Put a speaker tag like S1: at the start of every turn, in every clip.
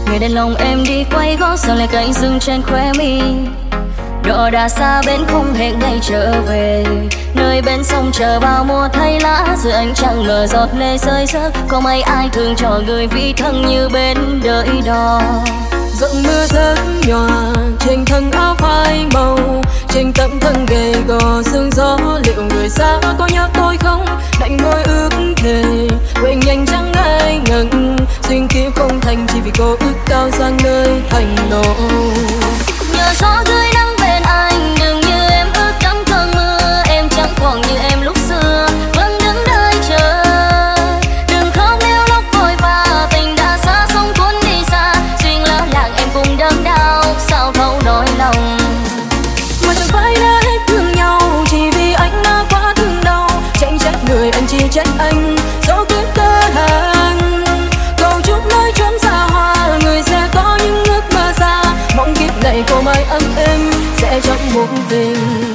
S1: người đàn lòng em đi quay gót sao lại cánh rừng trên khóe mi. Đò đã xa bến không hẹn ngày trở về, nơi bên sông chờ bao mùa thay lá, giữa ánh trăng ngờ giọt lệ rơi rớt. Có mấy ai thương cho người vì thân như bên đợi đò.
S2: Giọt mưa rớt nhòa trên thân áo phai màu, trên tấm thân gầy gò sương gió. Liệu người xa có nhớ tôi không? Đành môi ước thề quên nhanh chẳng ai ngần. Duyên kiếp không thành chỉ vì cô ước cao sang nơi thành nộ.
S1: Nhờ gió tươi nắng bên anh, đừng như em ước đắm cơn mưa. Em chẳng còn như em lúc xưa, vẫn đứng đợi chờ. Đừng khóc nếu lúc vội vã, tình đã xa sông cuốn đi xa. Duyên lỡ làng em cùng đớn đau, sao thấu nỗi lòng.
S2: Mà chẳng phải đã hết thương nhau, chỉ vì anh đã quá thương đau. Chẳng trách người anh chỉ trách anh, dẫu kiếp cơ hàng. Cầu chúc nơi chốn xa hoa, người sẽ có những ước mơ xa. Mong kiếp này cô mãi ấm êm, sẽ trong một tình.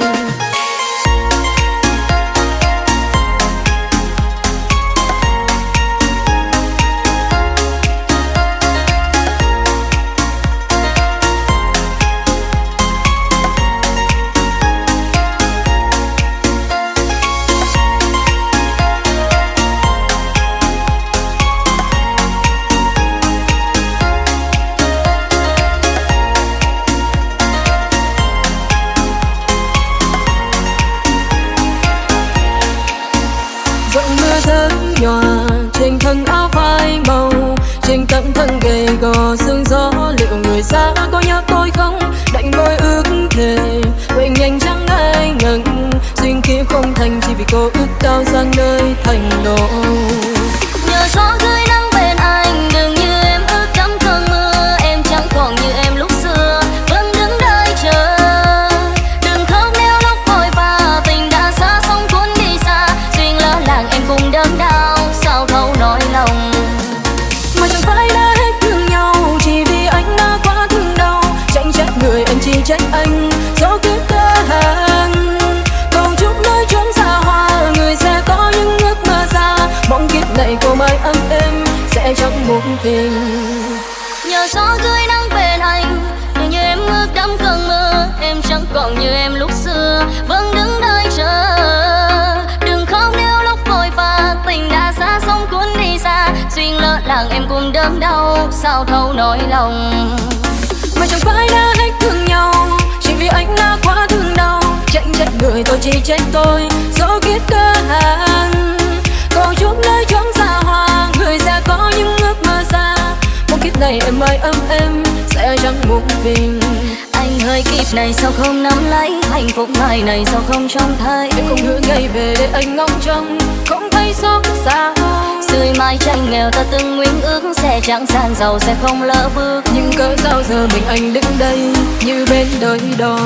S2: Rớt nhòa trên thân áo phai màu, trên tấm thân gầy gò sương gió. Liệu người xa có nhớ tôi không? Đành môi ước thề quên nhanh chẳng ai ngần. Duyên kiếp không thành chỉ vì cô ước cao sang nơi thành nộ.
S1: Nhờ gió tươi nắng bên anh, đừng như em ước đắm cơn mưa. Em chẳng còn như em lúc xưa, vẫn đứng đợi chờ. Đừng khóc nếu lúc vội vã, tình đã xa sông cuốn đi xa. Duyên lỡ làng em cùng đớn đau, sao thấu nỗi lòng.
S2: Mà chẳng phải đã hết thương nhau, chỉ vì anh đã quá thương đau. Chẳng trách người anh chỉ trách anh, dẫu kiếp cơ hàng. Cầu chúc nơi chốn xa hoa, người sẽ có những ước mơ xa. Mong kiếp này cô mãi ấm êm, sẽ chẳng muộn phiền.
S1: Nhờ gió tươi nắng bên anh, đừng như em ước đắm cơn mưa. Em chẳng còn như em lúc xưa, vẫn đứng đợi chờ. Đừng khóc nếu lúc vội vã, tình đã xa sông cuốn đi xa. Duyên lỡ làng em cùng đớn đau, sao thấu nỗi lòng.
S2: Mà chẳng phải đã hết thương nhau, chỉ vì anh đã quá thương đau. Chẳng trách người tôi chỉ trách tôi, dẫu kiếp cơ hàng. Cầu chúc nơi chốn xa hoa, người sẽ có những ước mơ xa. Mong kiếp này em mãi ấm êm, sẽ chẳng muộn phiền.
S1: Anh hơi kiếp này sao không nắm lấy, hạnh phúc mai này sao không trông thấy.
S2: Em không hứa ngày về để anh ngóng trông, không thấy xót xa.
S1: Sưởi mái tranh nghèo ta từng nguyện ước, sẽ chẳng san giàu sẽ không lỡ bước.
S2: Nhưng cớ sao giờ mình anh đứng đây như bên đợi đò.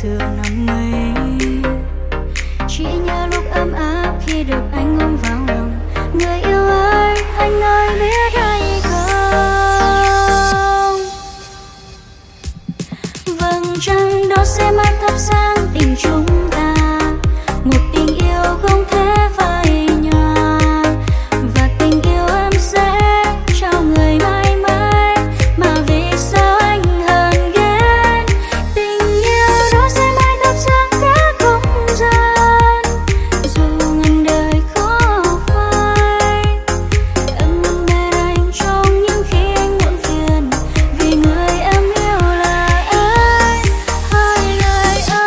S1: xưa năm ấy. Chỉ nhớ lúc ấm áp khi được anh ôm vào lòng. Người yêu ơi, anh ơi biết hay không? Vầng trăng đó sẽ mãi thắp sáng tình chúng ta, một tình yêu không thể phai nhòa. Và tình yêu em sẽ trao người mãi mãi, mà vì sao anh hờn ghen? Tình yêu đó sẽ mãi thắp sáng cả không gian, dù ngàn đời khó phai. Em luôn bên anh trong những khi anh muộn phiền, vì người em yêu là ai, hai lời ơi.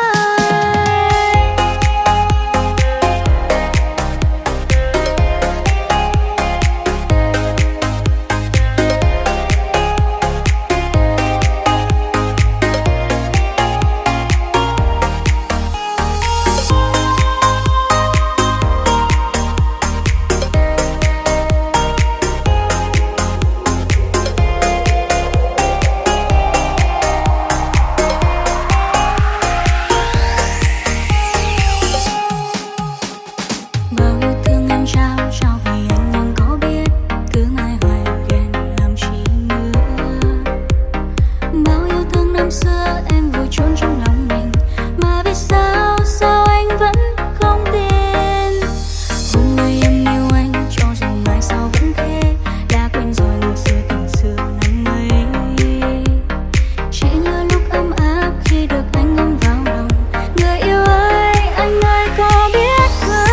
S1: Bao yêu thương em trao vì anh có biết, cứ mãi hoài ghen làm chi nữa. Bao yêu thương năm xưa em vùi chôn trong lòng mình, mà vì sao anh vẫn không tin? Hôm nay em yêu anh cho rằng mai sau vẫn thế, đã quên rồi ngày xưa tình xưa năm ấy. Chỉ nhớ lúc ấm áp khi được anh ôm vào lòng. Người yêu ơi, anh ơi có biết không?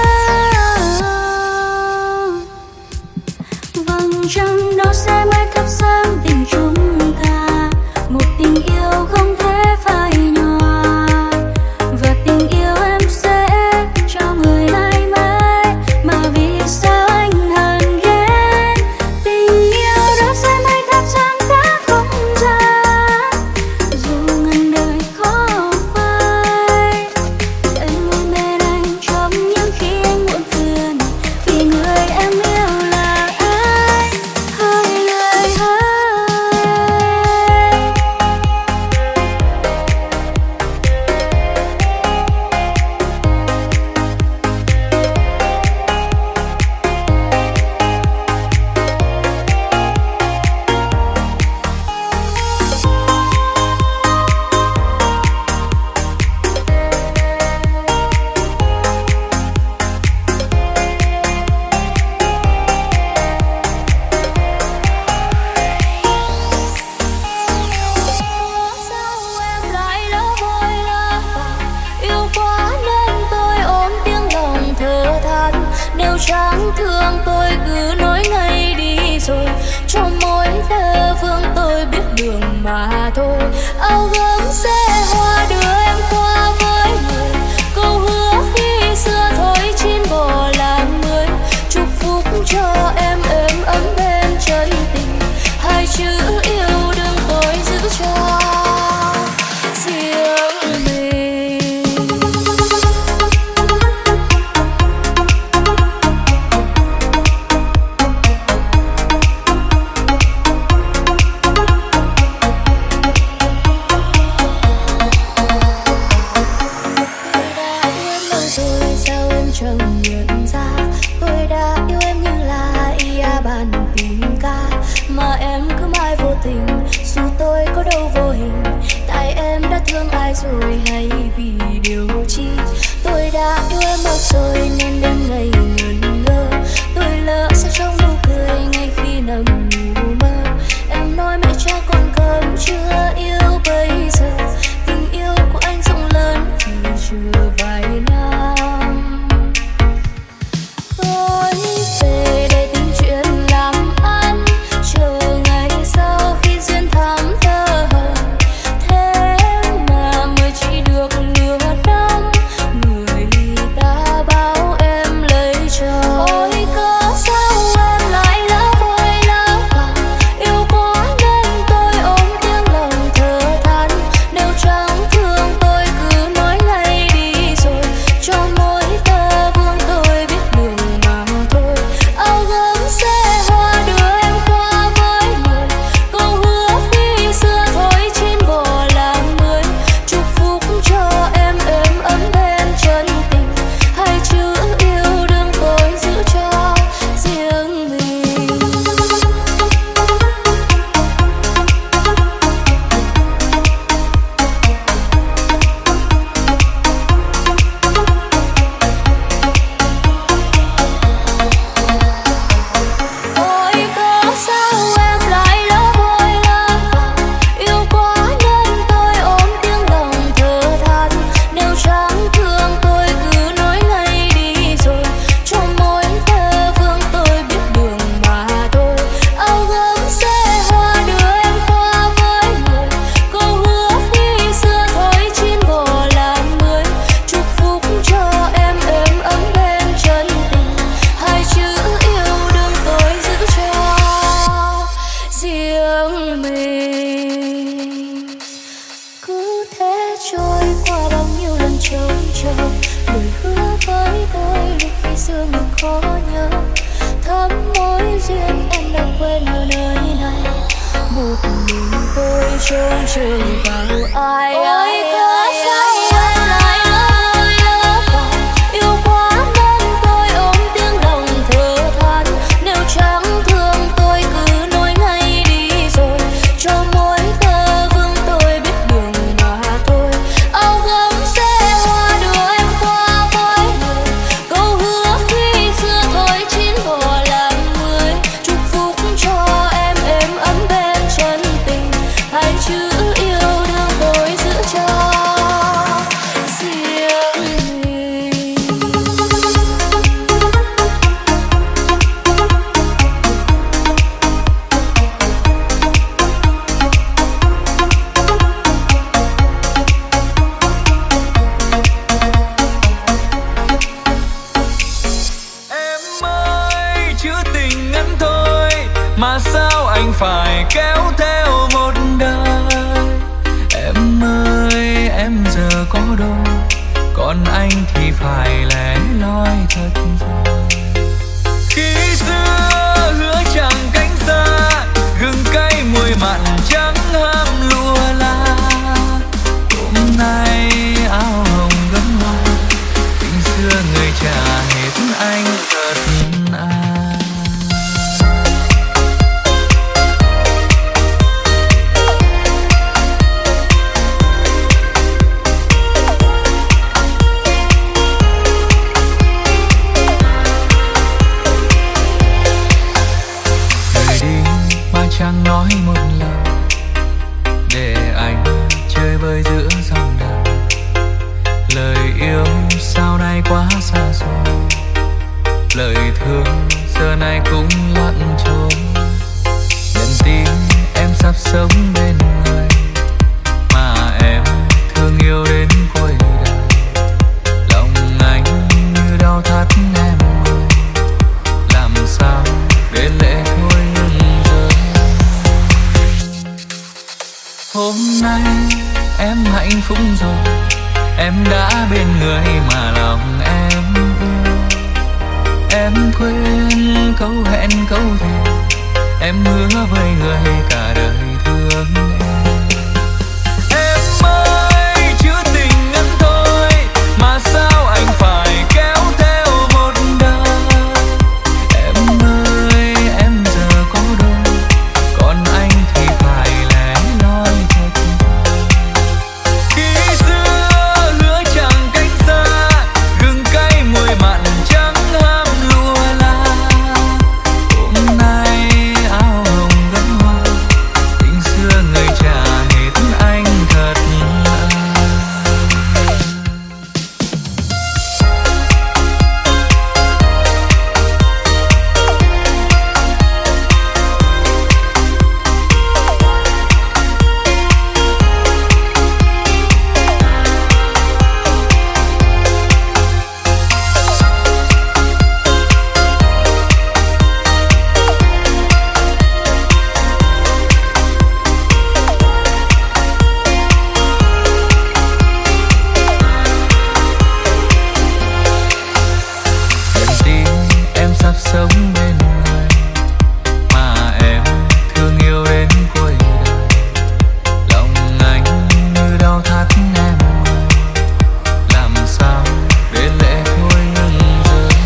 S1: Vầng trăng đó sẽ mãi thắp sáng tình chúng ta, một tình yêu không thể phai nhòa. Và tình yêu em sẽ cho người mãi mãi, mà vì sao anh hờn ghen? Tình yêu đó sẽ mãi thắp sáng cả không gian, dù ngàn đời khó phai. Em luôn bên anh trong những khi anh muộn phiền, vì người em yêu là ai, hai lời hai. Sao em lại lỡ vội la vào, yêu quá nên tôi ôm tiếng lòng thở than. Nếu chẳng thương tôi cứ nói ngay đi rồi, trong mỗi tơ phương tôi biết đường mà thôi. Áo gấm xe hoa đưa em qua với người, câu hứa khi xưa thôi chín bỏ làm người. Chúc phúc cho em êm ấm bên chân tình, hai chữ yêu đương tôi giữ cho riêng mình. Tôi đã yêu em lâu rồi sao em chẳng nhận ra, tôi đã yêu em như là ia bàn tình ca, mà em cứ mãi vô tình, dù tôi có đâu vô hình. Tại em đã thương ai rồi hay vì điều chi? Tôi đã yêu em bao rồi nên đêm ngày ngẩn ngơ, tôi lỡ sẽ trong nụ cười ngay khi nằm ngủ mơ. Em nói mẹ cha con cơm chưa yêu bây giờ, tình yêu của anh rộng lớn thì chưa vài năm. Tôi về để tìm chuyện làm ăn, chờ ngày sau khi duyên thắm thơ hờ. Thế mà mới chỉ được nửa năm, người ta bao khó nhớ. Thắm mối duyên em đã quên ở nơi này, một mình tôi trông chờ vào ai. Ôi có sao em lại lỡ vui lỡ phàng, yêu quá nên tôi ôm tiếng lòng thở than. Nếu chẳng thương tôi cứ nói ngay đi rồi, cho mỗi tơ vương tôi biết đường mà thôi. Áo gấm xe hoa đưa em qua với người, câu hứa khi xưa thôi chín bỏ làm mới. Chúc phúc cho em êm ấm bên chân tình, hai chữ yêu đương tôi giữ cho riêng mình.
S3: Em ơi, chữ tình ngắn thôi mà sao anh phải kéo theo một đời. Em ơi, em giờ có đôi, còn anh thì phải lẻ loi thật rồi. Khi xưa hứa chẳng cánh xa, gừng cay muối mặn chẳng ham lụa la. Hôm nay áo hồng gấm hoa, tình xưa người trả hết anh thật à. Người đi mà chẳng nói một lời, để anh chơi vơi giữa dòng đời. Lời yêu sau này quá xa xôi, lời thương giờ này cũng lặng trôi. Nhận tin em sắp sống bên người mà em thương yêu đến cuối đời. Lòng anh như đau thắt em ơi, làm sao để lệ thôi ngừng rơi. Hôm nay em hạnh phúc rồi, em đã bên người mà lòng em yêu. Em quên câu hẹn câu thề, em hứa với người cả đời thương em. Em ơi, chữ tình ngắn thôi mà sao anh phải kéo theo một đời. Em ơi, em giờ có đôi, còn anh thì phải lẻ loi thật rồi. Khi xưa hứa chẳng cánh xa, gừng cay muối mặn chẳng ham lụa la. Hôm nay áo hồng gấm hoa, tình xưa người trả hết anh thật à. Nhận tin em sắp sống bên người mà em thương yêu đến cuối đời. Lòng anh như đau thắt em ơi, làm sao để lệ thôi ngừng rơi.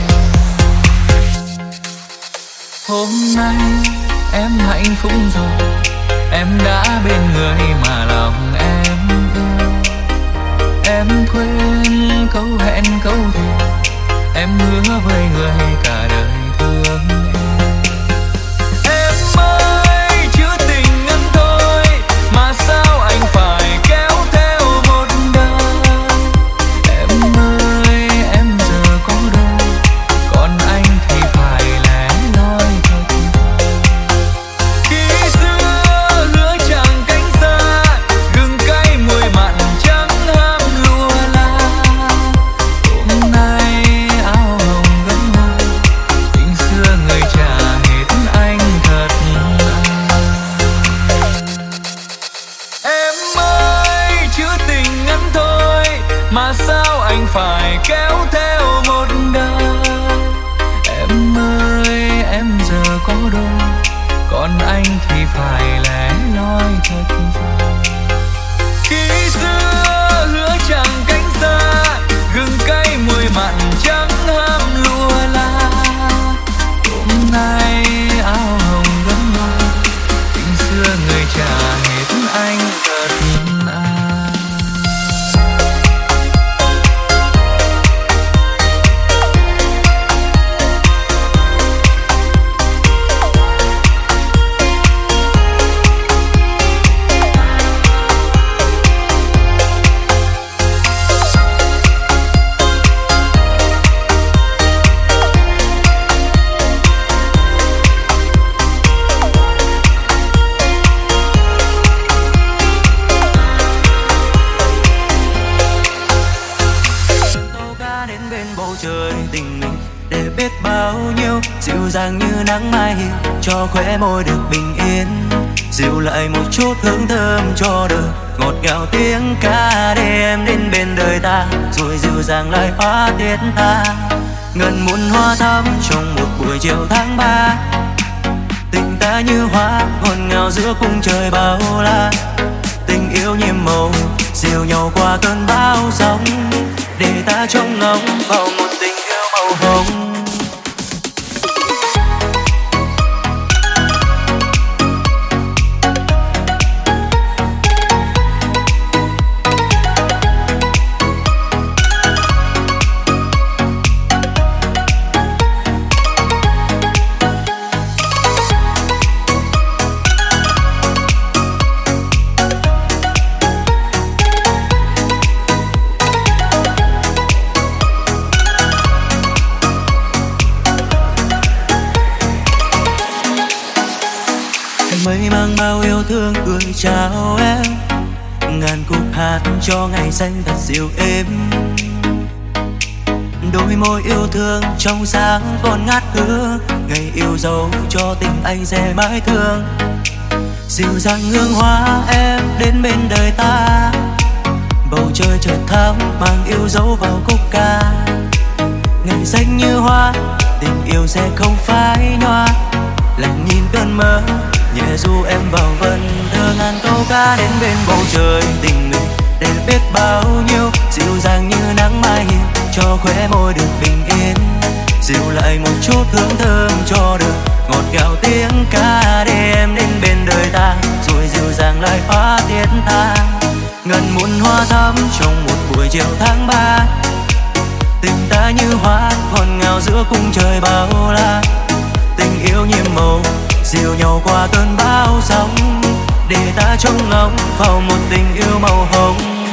S3: Hôm nay em hạnh phúc rồi, em đã bên người mà lòng em yêu. Em quên câu hẹn câu thề, em hứa với người cả đời thương em. Em ơi, chữ tình ngắn thôi mà sao anh phải kéo theo một đời. Em ơi, em giờ có đôi, còn anh thì phải lẻ loi thật rồi. Khi xưa hứa chẳng cánh xa, gừng cay muối mặn chẳng ham lụa la. Hôm nay áo hồng gấm hoa, tình xưa người trả hết anh thật à. Em ơi, chữ tình ngắn thôi mà sao anh phải kéo theo một đời. còn anh thì phải lẻ loi thật dài. Khi xưa hứa chẳng cánh xa, gừng cay mùi mặn chẳng ham lùa la. Hôm nay áo hồng gấm môi, tình xưa người trả hết anh thật à.
S4: Dịu dàng như nắng mai hiền cho khóe môi được bình yên, dịu lại một chút hương thơm cho đời, ngọt ngào tiếng ca để em đến bên đời ta, rồi dịu dàng lại hóa tiết ta. Ngần muôn hoa thắm trong một buổi chiều tháng 3, tình ta như hoa ngọt ngào giữa cung trời bao la. Tình yêu nhiệm màu dìu nhau qua cơn bão giông, để ta trông ngóng vào một tình yêu màu hồng. Mây mang bao yêu thương gửi chào em, ngàn khúc hát cho ngày xanh thật dịu êm. Đôi môi yêu thương trong sáng còn ngát hương, ngày yêu dấu cho tình anh sẽ mãi thương. Dịu dàng hương hoa em đến bên đời ta, bầu trời chợt thắm mang yêu dấu vào khúc ca. Ngày xanh như hoa, tình yêu sẽ không phai nhòa, lặng nhìn cơn mơ nhẹ du em vào vần thơ. Ngàn câu ca đến bên bầu trời, tình mình đẹp biết bao nhiêu, dịu dàng như nắng mai hiền cho khóe môi được bình yên, dịu lại một chút hương thơm cho đời, ngọt ngào tiếng ca để em đến bên đời ta, rồi dịu dàng lại hóa tiết ta. Ngần muôn hoa thắm trong một buổi chiều tháng 3, tình ta như hoa ngọt ngào giữa cung trời bao la. Tình yêu nhiệm màu dìu nhau qua cơn bão giông, để ta trông ngóng vào một tình yêu màu hồng.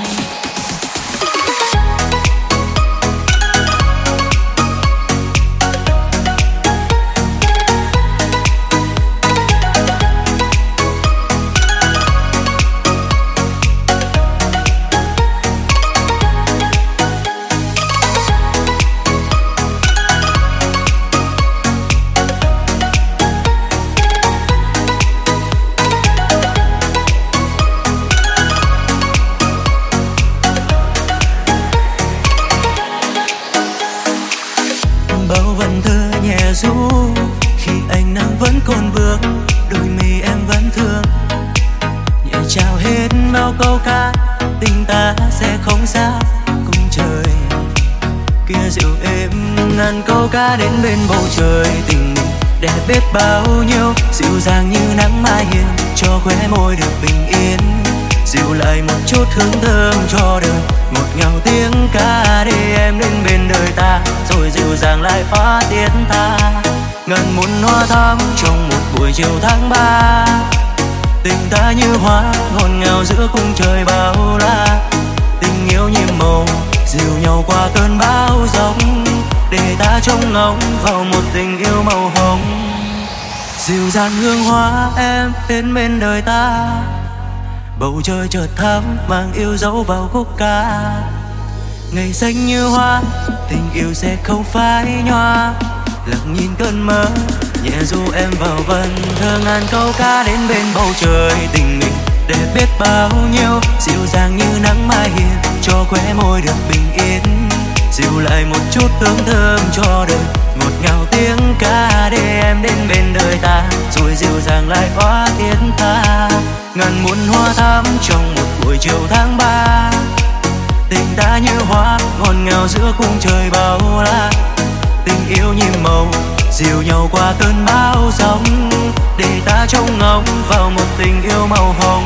S4: Du khi ánh nắng vẫn còn vương, đôi mi em vẫn thương, nhẹ trao hết bao câu ca, tình ta sẽ không xa cùng trời kia dịu êm. Ngàn câu ca đến bên bầu trời, tình mình đẹp biết bao nhiêu, dịu dàng như nắng mai hiền cho khóe môi được bình yên, dịu lại một chút hương thơm cho đời, ngọt ngào tiếng ca để em đến bên đời ta, rồi dịu dàng lại hóa tiết ta. Ngàn muôn hoa thắm trong một buổi chiều tháng 3, tình ta như hoa ngọt ngào giữa cung trời bao la. Tình yêu nhiệm màu dìu nhau qua cơn bão giông, để ta trông ngóng vào một tình yêu màu hồng. Dịu dàng hương hoa em đến bên đời ta, bầu trời chợt thắm mang yêu dấu vào khúc ca. Ngày xanh như hoa, tình yêu sẽ không phai nhòa, lặng nhìn cơn mơ nhẹ du em vào vần thơ. Ngàn câu ca đến bên bầu trời, tình mình đẹp biết bao nhiêu, dịu dàng như nắng mai hiền cho khóe môi được bình yên, dịu lại một chút hương thơm cho đời, ngọt ngào tiếng ca để em đến bên đời ta, rồi dịu dàng lại hóa thiết tha. Ngàn muôn hoa thắm trong một buổi chiều tháng 3, tình ta như hoa ngọt ngào giữa khung trời bao la. Tình yêu nhiệm màu dìu nhau qua cơn bão giông, để ta trông ngóng vào một tình yêu màu hồng.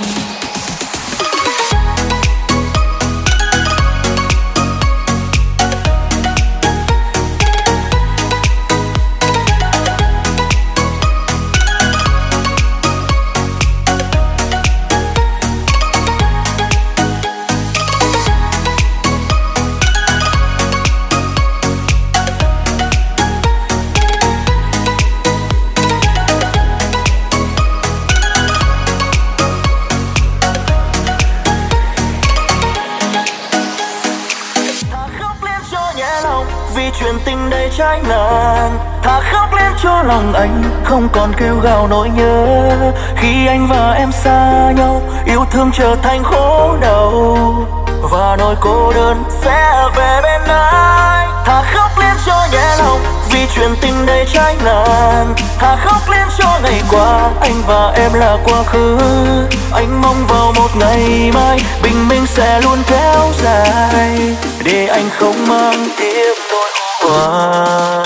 S5: Chuyện tình đầy trái ngang, thà khóc lên cho lòng anh không còn kêu gào nỗi nhớ. Khi anh và em xa nhau, yêu thương trở thành khổ đau, và nỗi cô đơn sẽ về bên anh. Thà khóc lên cho nhẹ lòng, vì chuyện tình đầy trái ngang. Thà khóc lên cho ngày qua, anh và em là quá khứ. Anh mong vào một ngày mai, bình minh sẽ luôn kéo dài, để anh không mang tiếp nỗi qua.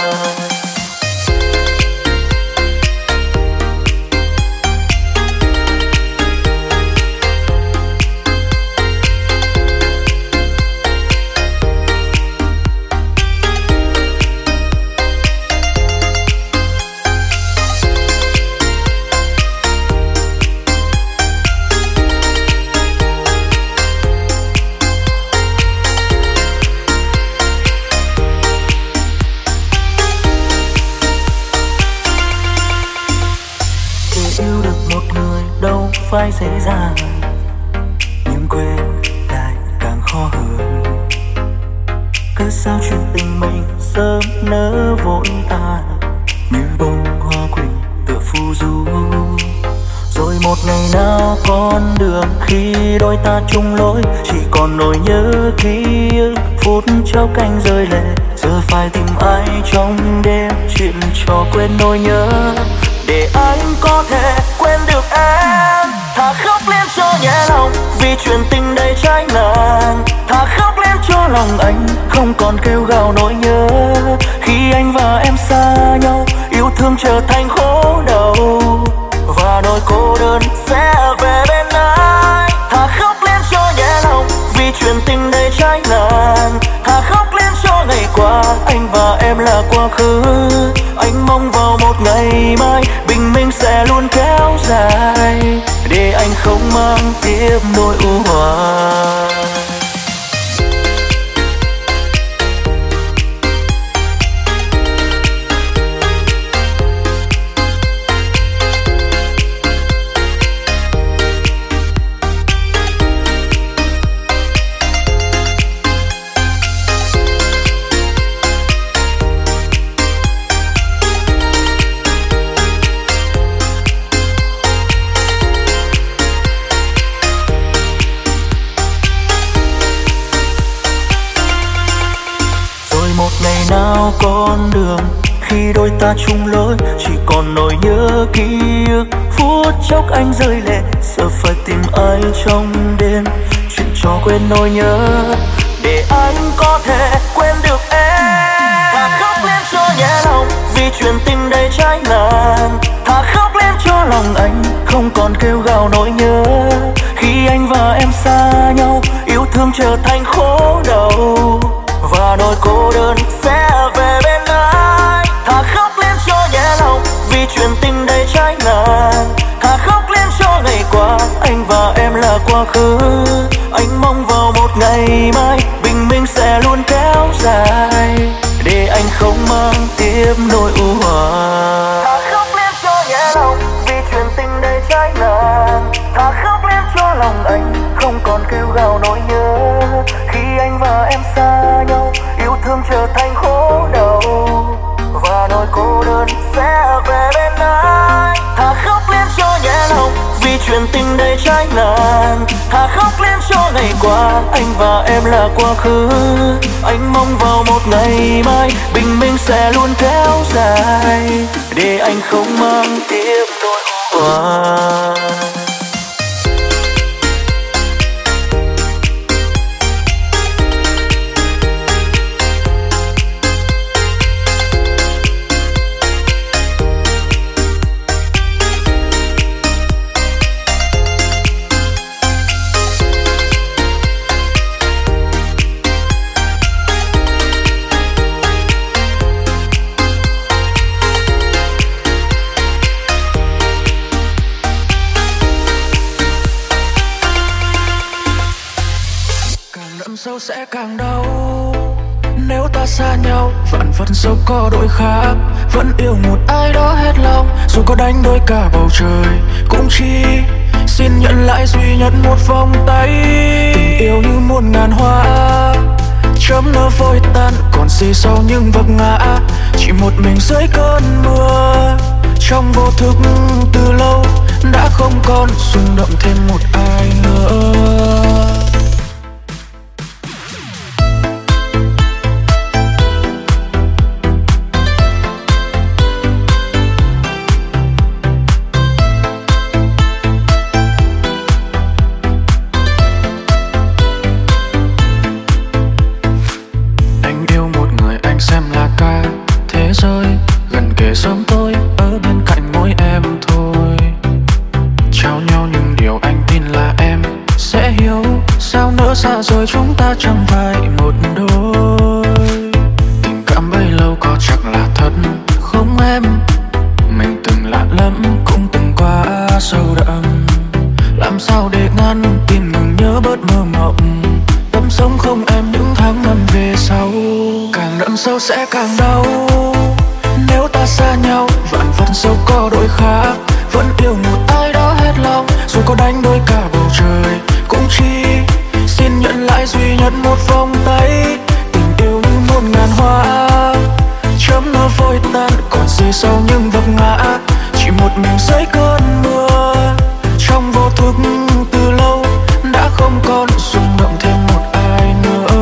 S5: Phải dễ dàng, nhưng quên lại càng khó hơn. Cớ sao chuyện tình mình sớm nỡ vội tàn, như bông hoa quỳnh tựa phù du. Rồi một ngày nào con đường khi đôi ta chung lối, chỉ còn nỗi nhớ ký ức phút chốc anh rơi lệ. Giờ phải tìm ai trong đêm chuyện cho quên nỗi nhớ, để anh có thể quên được em. Thà khóc lên cho nhẹ lòng, vì chuyện tình đầy trái ngang. Thà khóc lên cho lòng anh không còn kêu gào nỗi nhớ. Khi anh và em xa nhau, yêu thương trở thành khổ đau, và nỗi cô đơn sẽ về bên anh. Thà khóc lên cho nhẹ lòng, vì chuyện tình đầy trái ngang. Thà khóc lên cho ngày qua, anh và em là quá khứ. Anh mong vào một ngày mai, bình minh sẽ luôn kéo dài, để anh không mang tiếp nỗi u hoài. Nào con đường khi đôi ta chung lối, chỉ còn nỗi nhớ ký ức phút chốc anh rơi lệ. Giờ phải tìm ai trong đêm chuyện cho quên nỗi nhớ, để anh có thể quên được em. Thà khóc lên cho nhẹ lòng, vì chuyện tình đầy trái ngang. Thà khóc lên cho lòng anh không còn kêu gào nỗi nhớ. Khi anh và em xa nhau, yêu thương trở thành khổ đau, và nỗi cô đơn sẽ về bên anh. Thà khóc lên cho nhẹ lòng, vì chuyện tình đầy trái ngang. Thà khóc lên cho ngày qua, anh và em là quá khứ. Anh mong vào một ngày mai, bình minh sẽ luôn kéo dài, để anh không mang tiếp nỗi u hoài. Thà khóc lên cho nhẹ lòng, vì chuyện tình đầy trái ngang. Thà khóc lên cho lòng anh không còn kêu gào nỗi nhớ. Khi anh và em xa nhau, yêu thương trở thành khổ đau, và nỗi cô đơn sẽ về bên anh. Thà khóc lên cho nhẹ lòng, vì chuyện tình đầy trái ngang. Thà khóc lên cho ngày qua, anh và em là quá khứ. Anh mong vào một ngày mai bình minh sẽ luôn kéo dài, để anh không mang tiếp nỗi oan.
S3: Sâu sẽ càng đau nếu ta xa nhau, vạn phần sâu có đổi khác. Vẫn yêu một ai đó hết lòng, dù có đánh đôi cả bầu trời cũng chỉ xin nhận lại duy nhất một vòng tay. Tình yêu như muôn ngàn hoa, chớm nở vội tan, còn gì sau những vấp ngã. Chỉ một mình dưới cơn mưa, trong vô thức từ lâu đã không còn rung động thêm một ai nữa. Sớm tối ở bên cạnh mỗi em thôi, trao nhau những điều anh tin là em sẽ hiểu. Sao nỡ xa rồi chúng ta chẳng phải một đôi. Tình cảm bấy lâu có chắc là thật không em? Mình từng lạ lẫm cũng từng quá sâu đậm. Làm sao để ngăn tim ngừng nhớ bớt mơ mộng. Tâm sống không em những tháng năm về sau, càng đậm sâu sẽ càng đau. Nếu ta xa nhau, vạn phần sâu có đổi khác. Vẫn yêu một ai đó hết lòng, dù có đánh đôi cả bầu trời cũng chỉ xin nhận lại duy nhất một vòng tay. Tình yêu như muôn ngàn hoa, chớm nở vội tan, còn gì sau những vấp ngã. Chỉ một mình dưới cơn mưa, trong vô thức từ lâu đã không còn rung động thêm một ai nữa.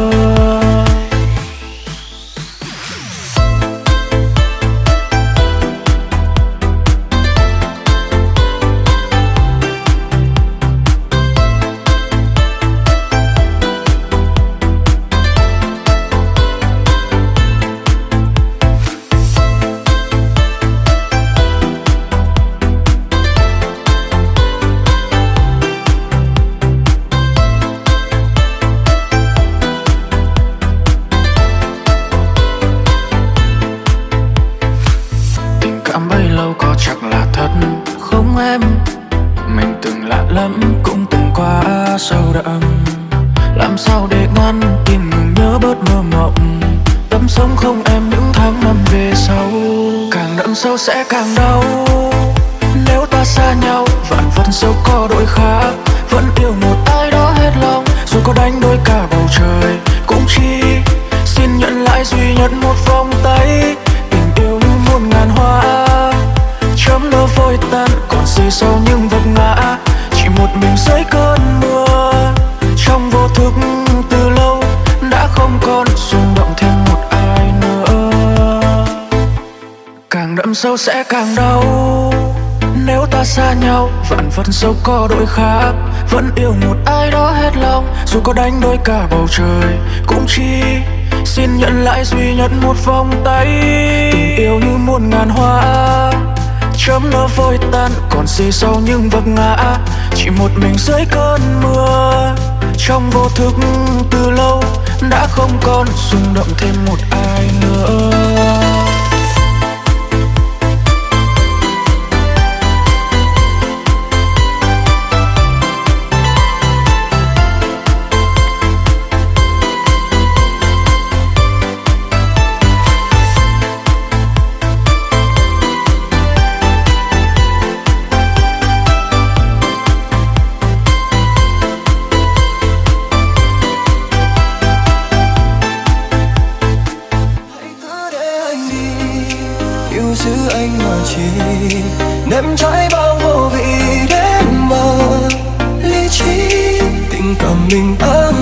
S3: Sâu đậm, làm sao để ngăn tim ngừng nhớ bớt mơ mộng. Tâm sống không em những tháng năm về sau, càng đậm sâu sẽ càng đau. Nếu ta xa nhau, vạn phần sâu có đổi khác. Vẫn yêu một ai đó hết lòng, dù có đánh đôi cả bầu trời cũng chỉ xin nhận lại duy nhất một vòng tay. Tình yêu như muôn ngàn hoa, chớm nở vội tan, còn gì sau những vấp ngã. Chỉ một mình dưới cơn mưa, trong vô thức từ lâu đã không còn rung động thêm một ai nữa. Càng đậm sâu sẽ càng đau. Nếu ta xa nhau, vạn phần sâu có đổi khác. Vẫn yêu một ai đó hết lòng, dù có đánh đôi cả bầu trời cũng chỉ xin nhận lại duy nhất một vòng tay. Tình yêu như muôn ngàn hoa, chớm nở vội tan, còn gì sau những vấp ngã. Chỉ một mình dưới cơn mưa, trong vô thức từ lâu đã không còn rung động thêm một ai nữa.
S6: ném trái bao vô vị đến mờ lý trí tình cảm mình áng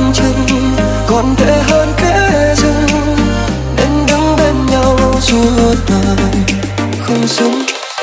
S6: còn tệ hơn kẽ rừng, nên đứng bên nhau suốt đời không sống.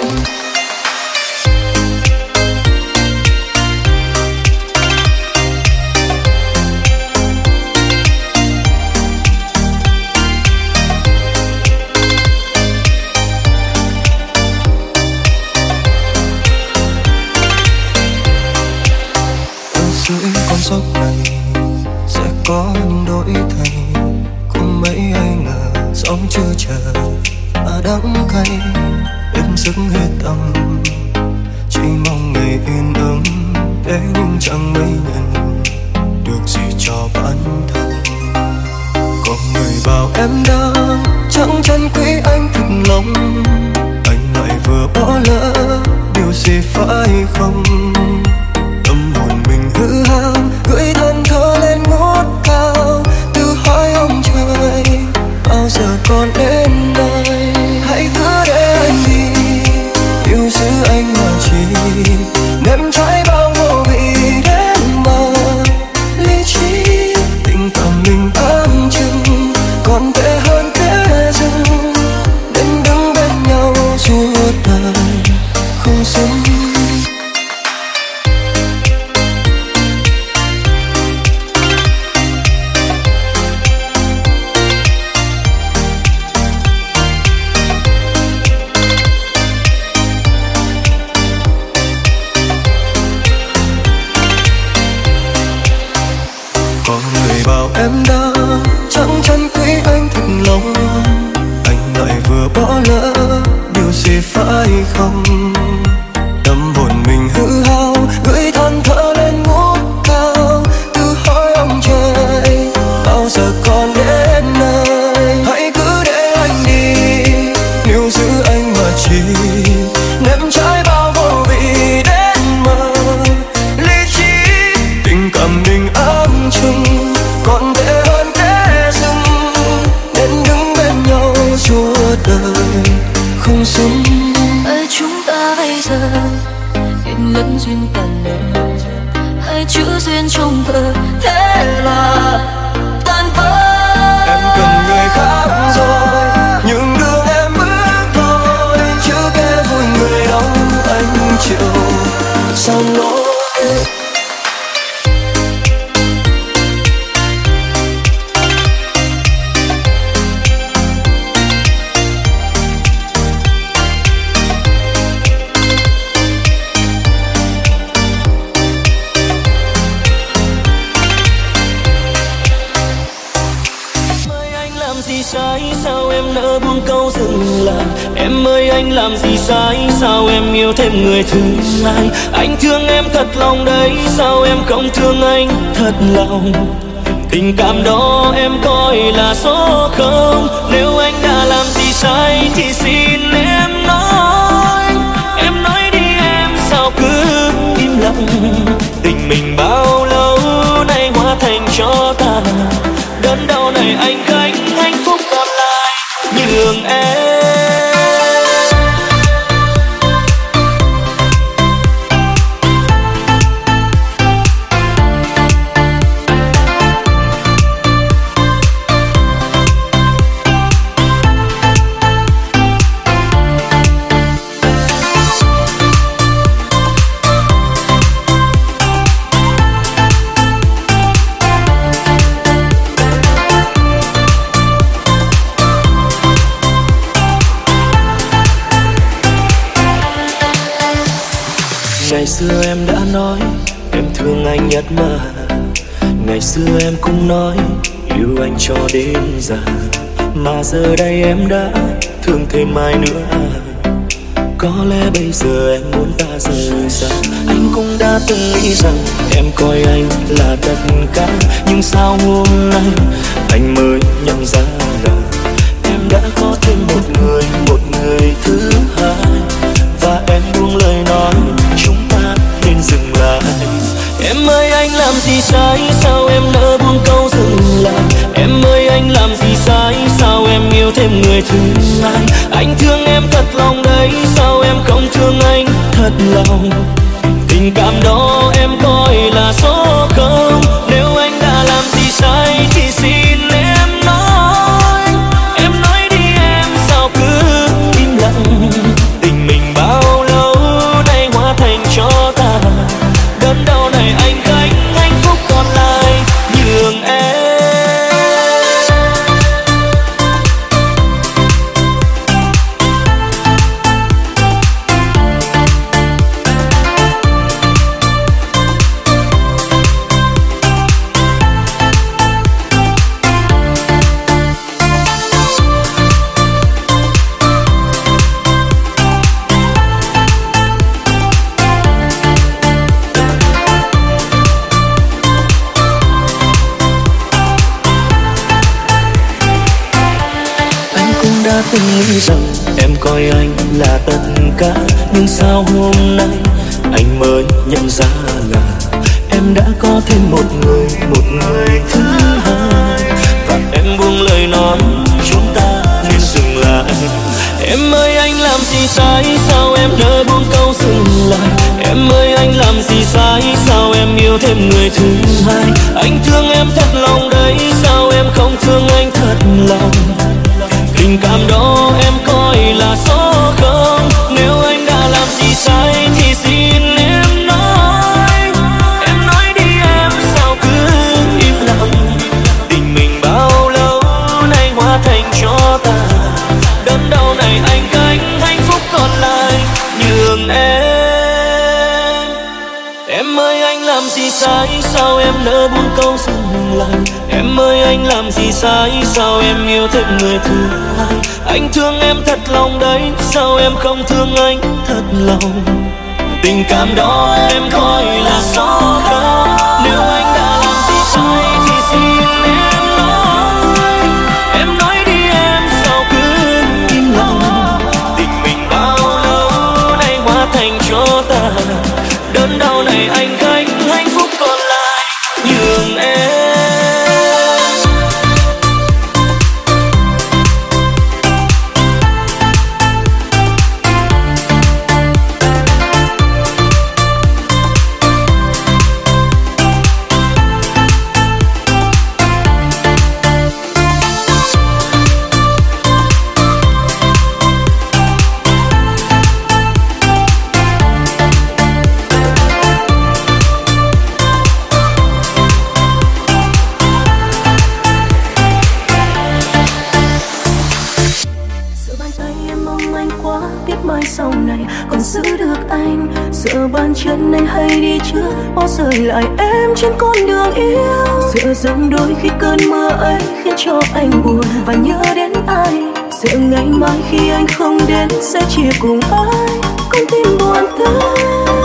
S4: Con dốc này sẽ có những đổi thay, không mấy ai ngờ sống chưa chờ mà đắng cay đến sức hết tâm. Chỉ mong ngày yên ấm thế nhưng chẳng mấy nhận được gì cho bản thân. Có người bảo em đang chẳng chân quý anh thật lòng, anh lại vừa bỏ lỡ điều gì phải không? Tâm hồn mình hư hao gửi than thở lên ngút cao, tự hỏi ông trời bao giờ còn đến đây. Hãy cứ để anh đi, yêu giữ anh mà chỉ ném trái bao vô vị đến mà lý trí. Tình cảm mình ám chừng còn tệ hơn kẽ rừng, nên đứng bên nhau suốt đời không sống. Em đã chẳng chân quý anh thật lòng, anh lại vừa bỏ lỡ điều gì phải không? Tâm hồn mình hư hao gửi than thở lên ngút cao, tự hỏi ông trời bao giờ còn đến nơi. Hãy cứ để anh đi, níu giữ anh mà chỉ ném trái bao vô vị đến mờ lý trí. Tình cảm mình ám chừng còn tệ hơn kẽ rừng, nên đứng bên nhau suốt đời không sống.
S1: Hãy chúng ta bây giờ yên lẫn duyên tàn nợ, hai chữ duyên trong vở thế là tan vỡ.
S6: Em cần người khác rồi, nhưng đường em bước thôi, chứ kẻ vui người đóng anh chịu sao nỗi.
S7: Sao em nỡ buông câu dừng lại? Em ơi anh làm gì sai? Sao em yêu thêm người thứ hai? Anh thương em thật lòng đấy, sao em không thương anh thật lòng? Tình cảm đó em coi là số không. Nếu anh đã làm gì sai thì xin em nói. Em nói đi em sao cứ im lặng? Tình mình bao lâu nay hóa thành cho tàn. Đớn đau này anh gánh, hạnh phúc gặp lại nhường em. Ngày xưa em đã nói em thương anh nhất mà. Ngày xưa em cũng nói yêu anh cho đến già. Mà giờ đây em đã thương thêm ai nữa à? Có lẽ bây giờ em muốn ta rời xa. Anh cũng đã từng nghĩ rằng em coi anh là tất cả. Nhưng sao hôm nay anh mới nhận ra là em đã có thêm một người thứ hai. Và em buông lời nói chúng ta nên dừng lại. Em ơi anh làm gì sai? Sao em nỡ buông câu dừng lại? Em ơi anh làm gì sai? Sao em yêu thêm người thứ hai? Anh thương em thật lòng đấy, sao em không thương anh thật lòng? Tình cảm đó em coi là số không. Nếu anh đã làm gì sai thì xin từng nghĩ rằng em coi anh là tất cả, nhưng sao hôm nay anh mới nhận ra là em đã có thêm một người thứ hai. Và em buông lời nói chúng ta nên dừng lại. Em ơi anh làm gì sai, sao em nỡ buông câu dừng lại. Em ơi anh làm gì sai, sao em yêu thêm người thứ hai. Anh thương em thật lòng đấy, sao em không thương anh thật lòng. Tình cảm đó em coi là số không. Nếu anh đã làm gì sai thì xin em nói. Em nói đi em, sao cứ im lặng. Tình mình bao lâu nay hóa thành cho ta. Đớn đau này anh gánh, hạnh phúc còn lại nhường em. Em ơi anh làm gì sai, sao em nỡ buông câu dừng lại. Em ơi anh làm gì sai, sao em yêu thêm người thứ hai. Anh thương em thật lòng đấy, sao em không thương anh thật lòng. Tình cảm đó em coi là số không. Nếu anh đã làm gì sai thì xin em nói. Em nói đi em, sao cứ im lặng. Tình mình bao lâu nay hóa thành cho ta. Đớn đau này anh gánh, hạnh phúc còn lại nhường em.
S5: Bàn chân anh hay đi trước, bỏ rơi lại em trên con đường yêu. Sợ rằng đôi khi cơn mưa ấy khiến cho anh buồn và nhớ đến ai. Sợ ngày mai khi anh không đến sẽ chia cùng ai, con tim buồn tới.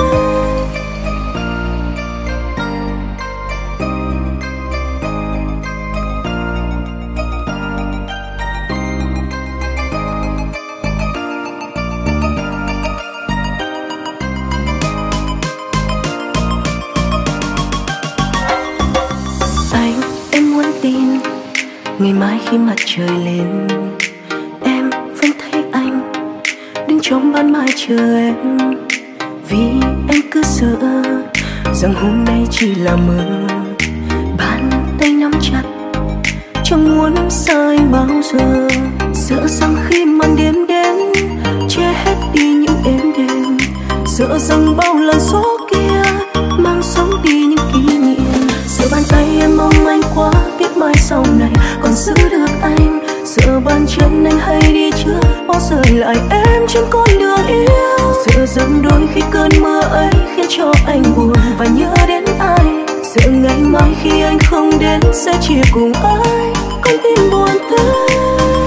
S5: Ngày mai khi mặt trời lên, em vẫn thấy anh đứng trong ban mai chờ em. Vì em cứ sợ rằng hôm nay chỉ là mơ. Bàn tay nắm chặt, chẳng muốn xa anh bao giờ. Sợ rằng khi màn đêm đến che hết đi những êm đềm. Sợ rằng bao lần gió kia mang sống đi những kỷ niệm. Sợ bàn tay em mong anh quá, biết mai sau này còn giữ được anh. Sợ bàn chân anh hay đi trước, bỏ rơi lại em trên con đường yêu. Sợ rằng đôi khi cơn mưa ấy khiến cho anh buồn và nhớ đến ai. Sợ ngày mai khi anh không đến sẽ chia cùng ai, con tim buồn tới.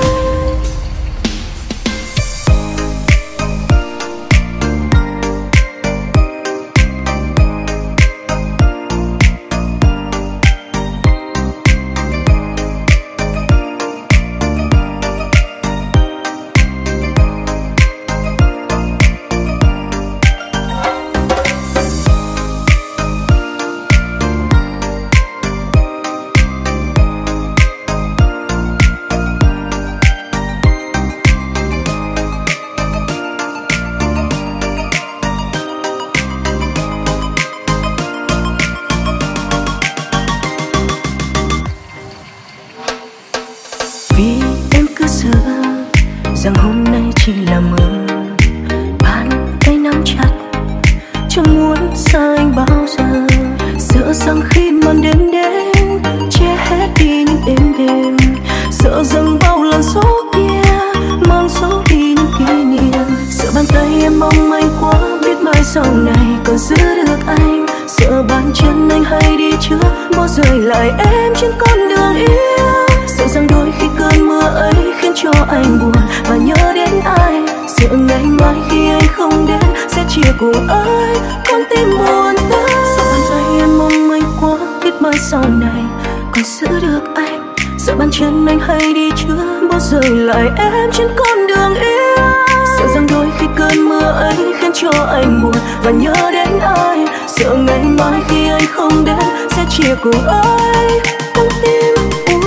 S5: Rằng hôm nay chỉ là mơ. Bàn tay nắm chặt, chẳng muốn xa anh bao giờ. Sợ rằng khi màn đêm đến che hết đi những êm đềm. Sợ rằng bao lần gió kia mang giấu đi những kỷ niệm. Sợ bàn tay em mong anh quá, biết mai sau này còn giữ được anh. Sợ bàn chân anh hay đi trước, bỏ rơi lại em trên con đường yêu. Sợ rằng đôi khi cơn mưa ấy khiến cho anh buồn và nhớ đến ai. Sợ ngày mai khi anh không đến sẽ chia cùng ai, con tim buồn tới. Sợ bàn tay em mong anh quá, biết mai sau này còn giữ được anh. Sợ bàn chân anh hay đi trước bỏ rơi lại em trên con đường yêu. Sợ rằng đôi khi cơn mưa ấy khiến cho anh buồn và nhớ đến ai. Sợ ngày mai khi anh không đến sẽ chia cùng ai. Con tim buồn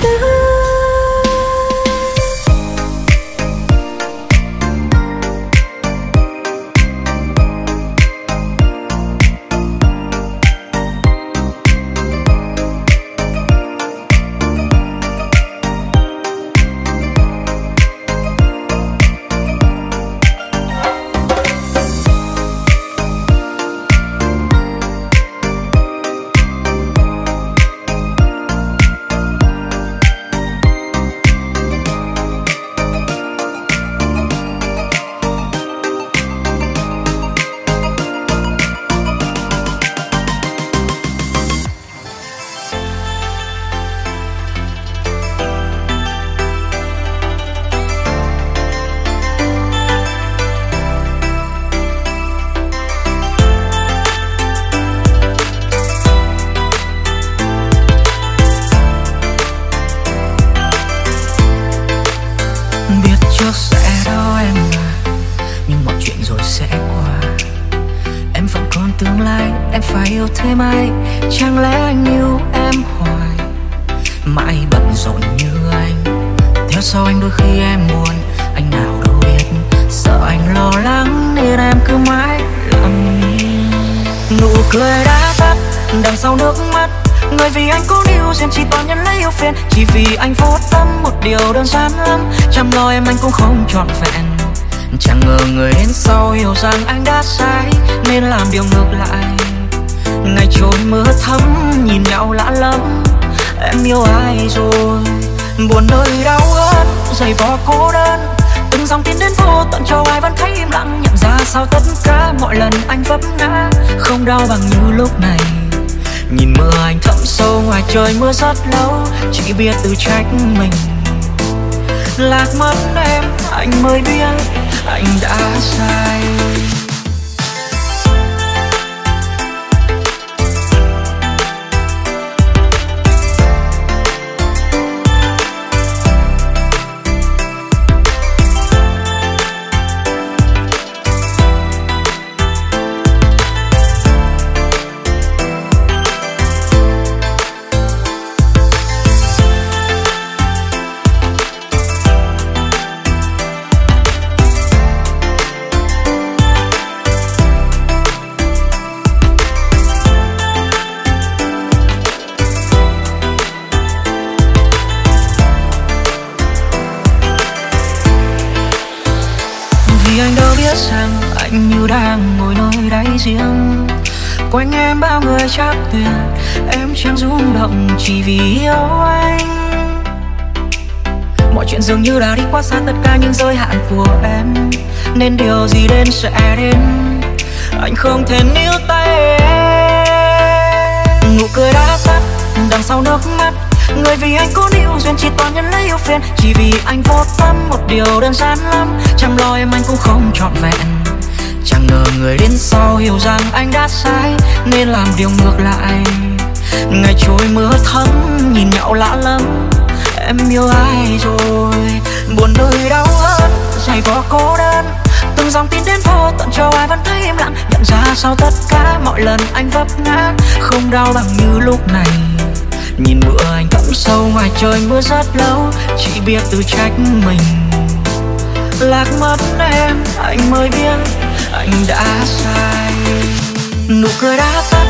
S3: thêm ai, chẳng lẽ anh yêu em hoài mãi bận rộn như anh. Theo sau anh đôi khi em buồn, anh nào đâu biết sợ anh lo lắng nên em cứ mãi lặng im. Nụ cười đã tắt đằng sau nước mắt, người vì anh cố níu xem chỉ toàn nhân lấy yêu phiền. Chỉ vì anh vô tâm một điều đơn giản lắm, chăm lo em anh cũng không trọn vẹn. Chẳng ngờ người đến sau hiểu rằng anh đã sai nên làm điều ngược lại. Ngày trôi mưa thấm nhìn nhau lạ lắm, em yêu ai rồi. Buồn nơi đau ớt giày vò cô đơn, từng dòng tin đến vô tận cho ai vẫn thấy im lặng. Nhận ra sao tất cả mọi lần anh vấp ngã không đau bằng như lúc này. Nhìn mưa anh thấm sâu ngoài trời mưa rất lâu, chỉ biết tự trách mình. Lạc mất em anh mới biết anh đã sai. Rằng anh như đang ngồi nơi đáy giếng, quanh em bao người chắc tuyệt, em chẳng rung động chỉ vì yêu anh. Mọi chuyện dường như đã đi quá xa tất cả những giới hạn của em, nên điều gì đến sẽ đến, anh không thể níu tay em. Nụ cười đã tắt đằng sau nước mắt, người vì anh cố níu duyên chỉ toàn nhân lấy yêu phiền. Chỉ vì anh vô tâm một điều đơn giản lắm, chăm lo em anh cũng không trọn vẹn. Chẳng ngờ người đến sau hiểu rằng anh đã sai nên làm điều ngược lại. Ngày trôi mưa thấm nhìn nhau lạ lắm, em yêu ai rồi. Buồn nơi đau ớt giày vò cô đơn, từng dòng tin đến vô tận cho ai vẫn thấy im lặng. Nhận ra sau tất cả mọi lần anh vấp ngã không đau bằng như lúc này. Nhìn mưa anh thấm sâu ngoài trời mưa rất lâu, chỉ biết tự trách mình. Lạc mất em anh mới biết anh đã sai. Nụ cười đã tắt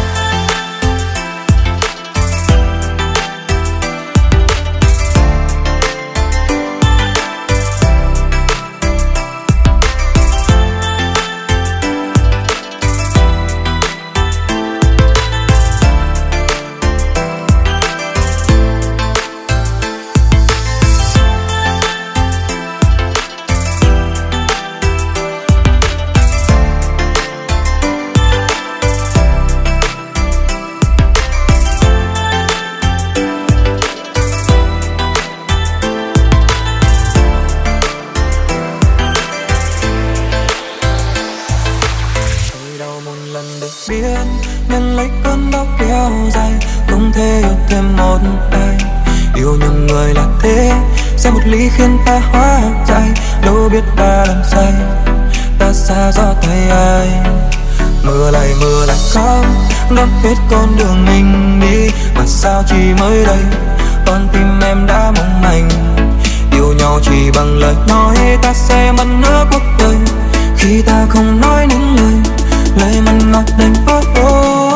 S4: biết, nhận lấy cơn đau kéo dài, không thể yêu thêm một ai.
S6: Yêu nhầm người là thế, sẽ một ly khiến ta hóa dại. Đâu biết ta làm say, ta xa do tay ai. Mưa lại khóc, ngập hết con đường mình đi. Mà sao chỉ mới đây, con tim em đã mong manh. Yêu nhau chỉ bằng lời nói, ta sẽ mất nửa cuộc đời. Khi ta không nói những lời mặn ngọt đành phớt lối.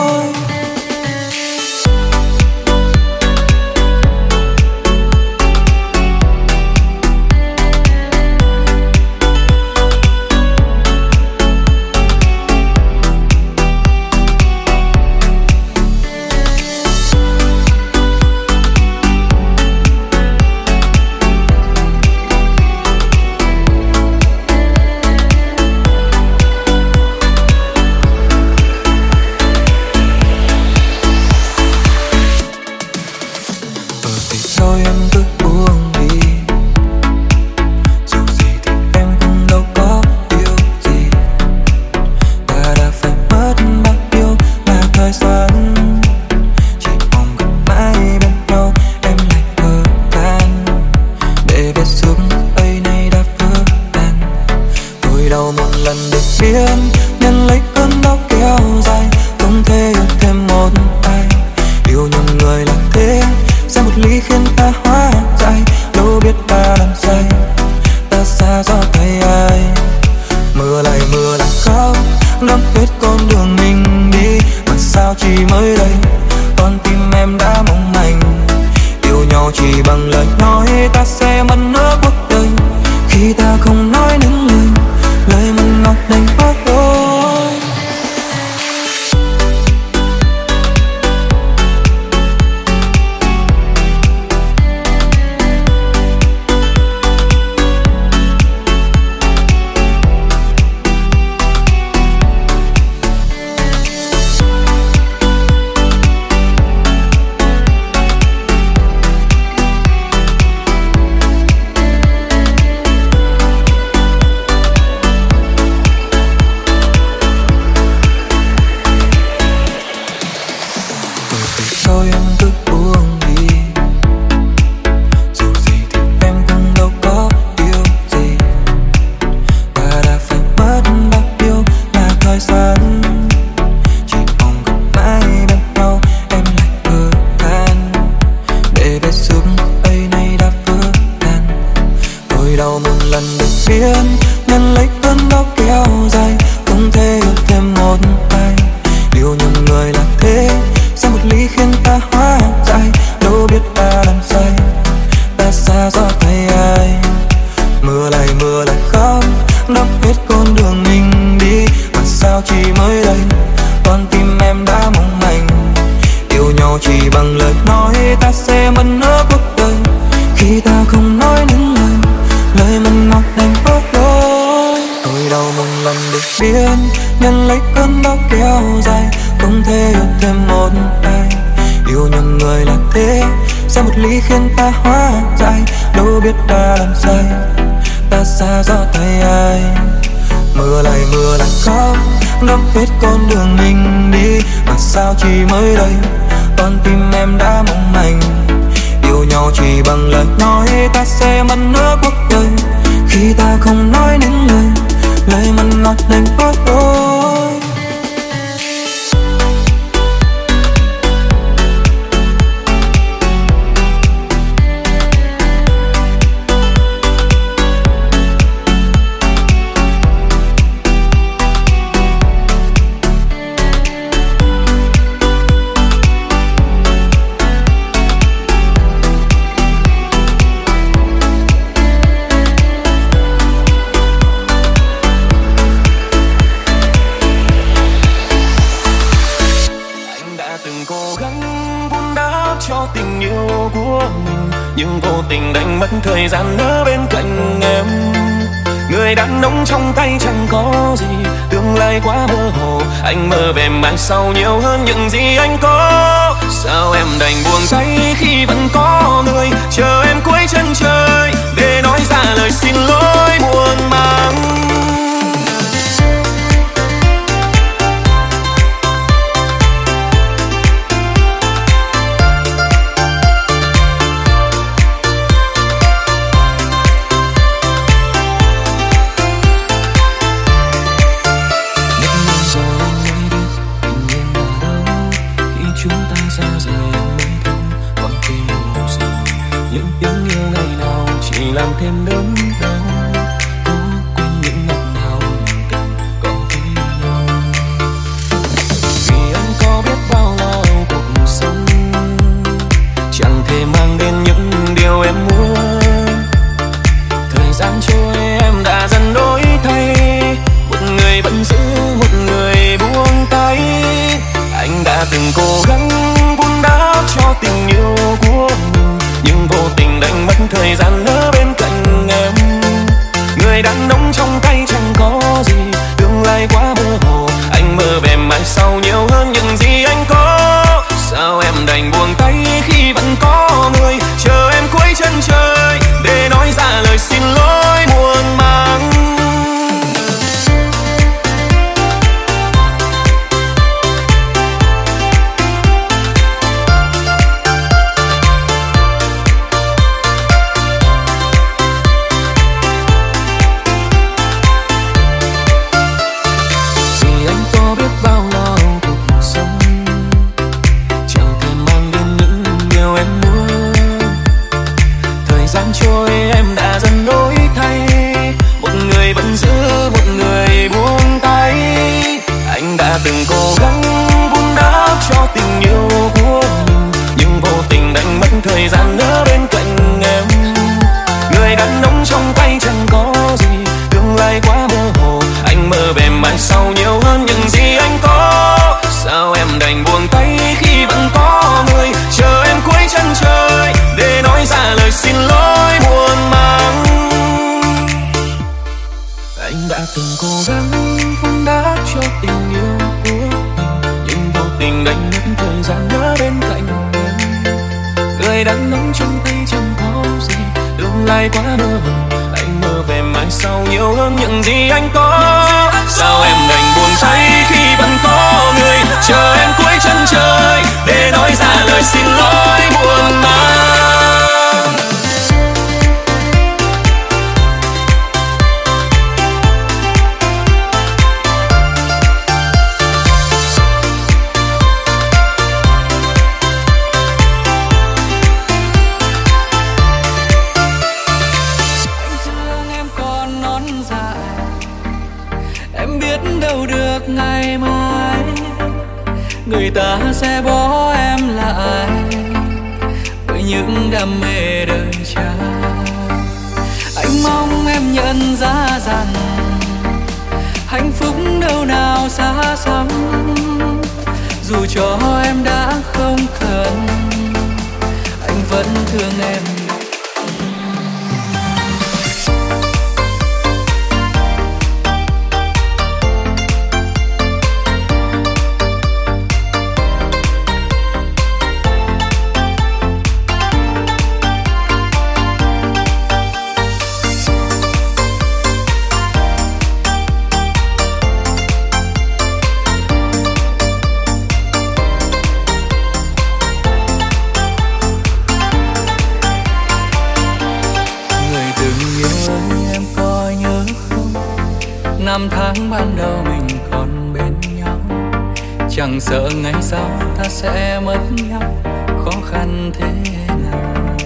S8: Thời gian ở bên cạnh em, người đàn ông trong tay chẳng có gì, tương lai quá mơ hồ. Anh mơ về mai sau nhiều hơn những gì anh có. Sao em đành buông tay khi vẫn có người chờ em cuối chân trời để nói ra lời xin lỗi buồn mang. làm thêm đớn đau, cố quên những ngọt ngào mình từng có với nhau. Vì anh có biết bao lo cuộc sống, chẳng thể mang đến những điều em muốn. Thời gian trôi em đã dần đổi thay, một người vẫn giữ một người buông tay. Anh đã từng cố gắng vun đắp cho tình yêu của mình, nhưng vô tình đánh mất thời gian ở bên cạnh em. Người đàn ông trong tay chẳng có gì, tương lai quá mơ hồ. Anh mơ về mai sau nhiều hơn những gì anh có. Sao em đành buông tay khi vẫn có người chờ em cuối chân trời để nói ra lời xin lỗi muộn màng. Trôi em đã dần đổi thay, một người vẫn giữ một người buông tay. Anh đã từng cố gắng vun đắp cho tình yêu của mình, nhưng vô tình đánh mất thời gian ở bên cạnh em. Người đàn ông trong tay chẳng có gì, tương lai quá mơ hồ. Anh mơ về mai sau nhiều hơn những gì anh có. Sao em đành buông tay khi vẫn có người chờ em cuối chân trời để nói ra lời xin lỗi muộn màng. Anh đã từng cố gắng vun đắp cho tình yêu của mình, nhưng vô tình đánh mất thời gian ở bên cạnh em. Người đàn ông trong tay chẳng có gì, tương lai quá mơ hồ. Anh mơ về mai sau nhiều hơn những gì anh có. Sao em đành buông tay khi vẫn có người chờ em cuối chân trời để nói ra lời xin lỗi muộn màng. Ngày mai người ta sẽ bỏ em lại với những đam mê đời trai. Anh mong em nhận ra rằng hạnh phúc đâu nào xa xăm, dù cho em đã không cần, anh vẫn thương em. Năm tháng ban đầu mình còn bên nhau, chẳng sợ ngày sau ta sẽ mất nhau, khó khăn thế nào.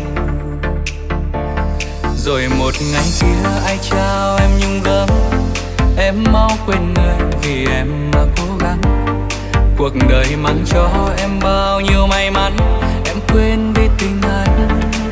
S8: Rồi một ngày kia ai trao em những gấm, em mau quên người vì em mà cố gắng. Cuộc đời mang cho em bao nhiêu may mắn, em quên đi tình anh.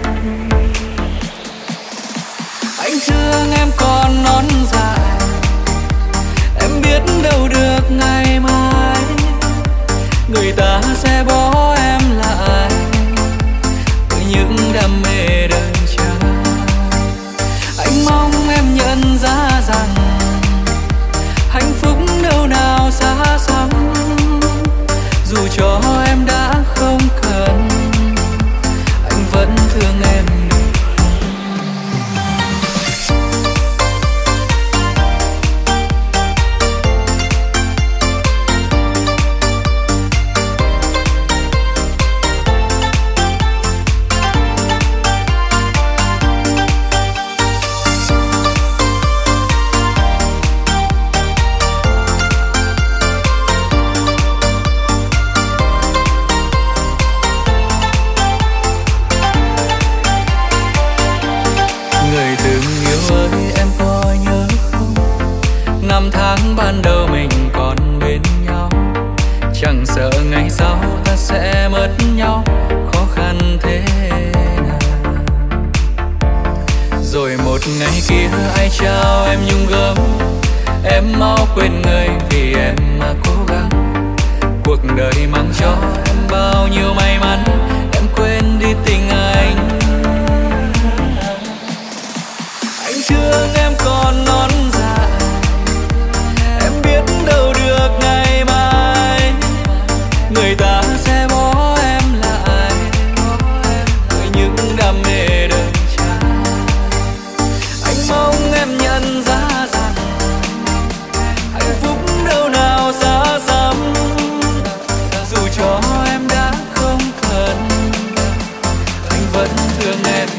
S8: Anh thương em còn non dại, em biết đâu được ngày mai người ta sẽ bỏ em lại với những đam mê đời trai. Anh mong em nhận ra rằng hạnh phúc đâu nào xa xăm, dù cho em đã không cần, anh vẫn thương em.
S3: ngày kia ai trao em nhung gấm, em mau quên người vì em mà cố gắng. Cuộc đời mang cho em bao nhiêu may mắn, em quên đi tình anh. Anh thương em còn non dạ, em biết đâu được ngày mai người ta sẽ bỏ em lại với những đam mê đời trai. Anh mong em nhận ra rằng hạnh phúc đâu nào xa xăm, dù cho em đã không cần, anh vẫn thương em.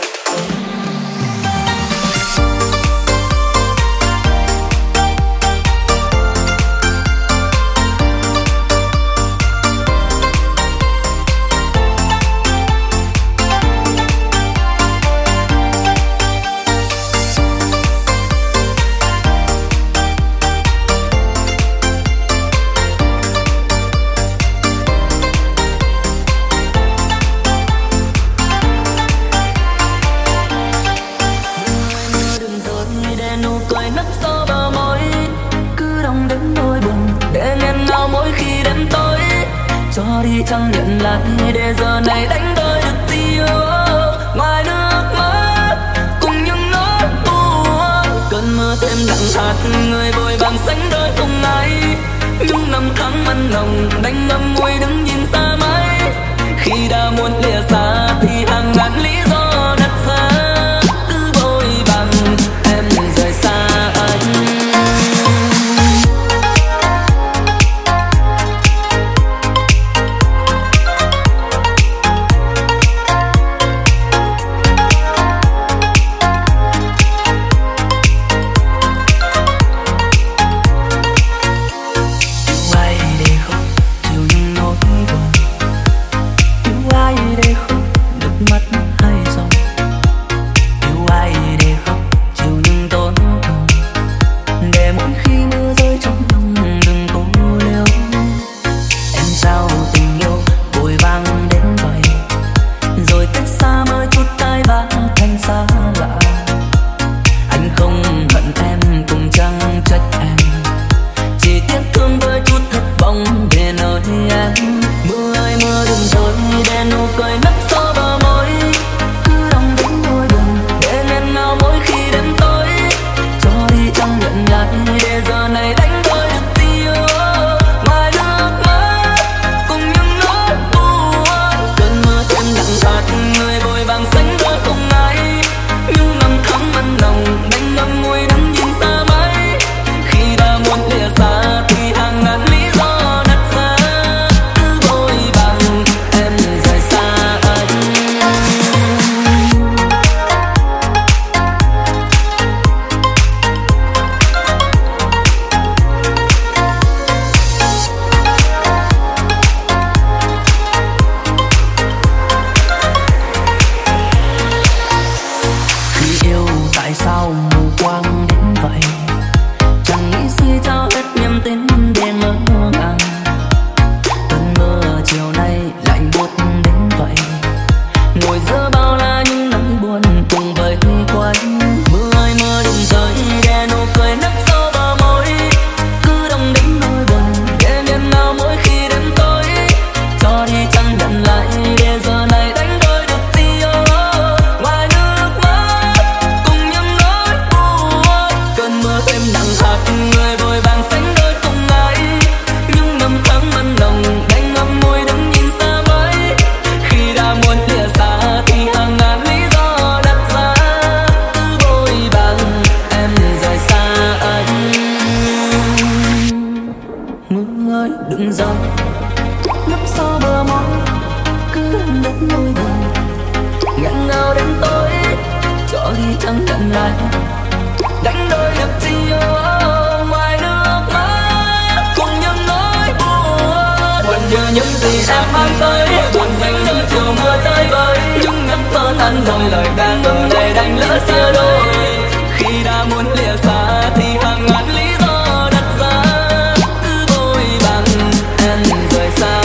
S9: Chẳng nhận lại để giờ này đánh đôi được tiêu ngoài nước mắt cùng những nỗi buồn. Cơn mưa thêm nặng hạt người vội vàng sánh đôi cùng ai, những năm tháng mặn nồng đánh ngậm môi đứng nhìn xa mãi. Khi đã muốn lìa xa thì hàng ngàn lý do đặt ra, cứ vội vàng em rời xa anh. Khi đã muốn lìa xa thì hàng ngàn lý do đặt ra, cứ vội vàng em rời xa.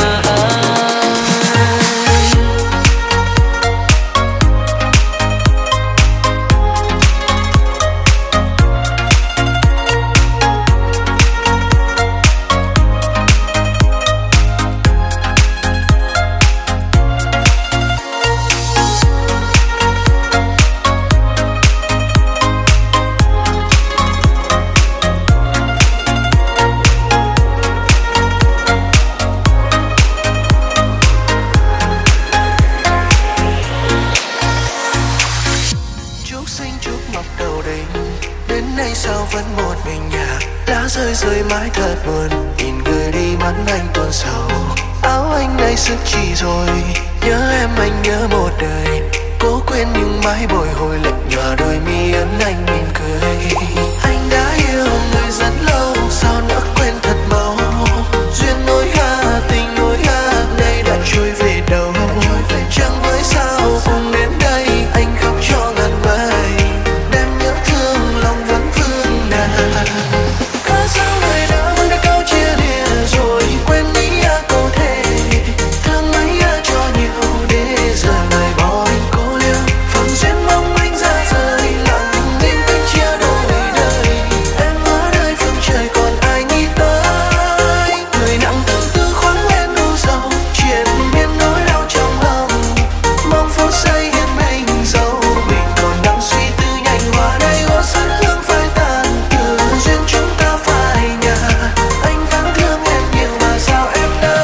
S10: rơi mãi thật buồn. Nhìn người đi mắt anh tuôn sầu. Áo anh nay sức chi rồi. Nhớ em anh nhớ một đời. Cố quên nhưng mãi bồi hồi lạnh nhòa đôi mi ấm anh mỉm cười. Anh đã yêu người rất lâu, sao nỡ quên thật mau. Duyên nối ha, tình nối ha, nay đã trôi về đâu. Chẳng với sao cùng đến đây, anh khóc cho ngàn mây. Đem nhớ thương lòng vẫn vương nàng. Cớ sao người đã vẫn đã câu chia lìa rồi. Quên đi câu thề, thương mấy cho nhiều để giờ người bỏ anh cô liêu. Phần duyên mong anh ra rời lặng im cách chia đôi đời. Em ở nơi phương trời còn ai nghĩ tới. Người nặng tương tư khoáng lên u sầu. Chuyện miên nỗi đau trong lòng. Mong phút giây yên mình dẫu mình còn đang suy tư nhanh qua đây có sẵn hương phai tàn. Từ duyên chúng ta phai nhạt. Anh vẫn thương em nhiều mà sao em đã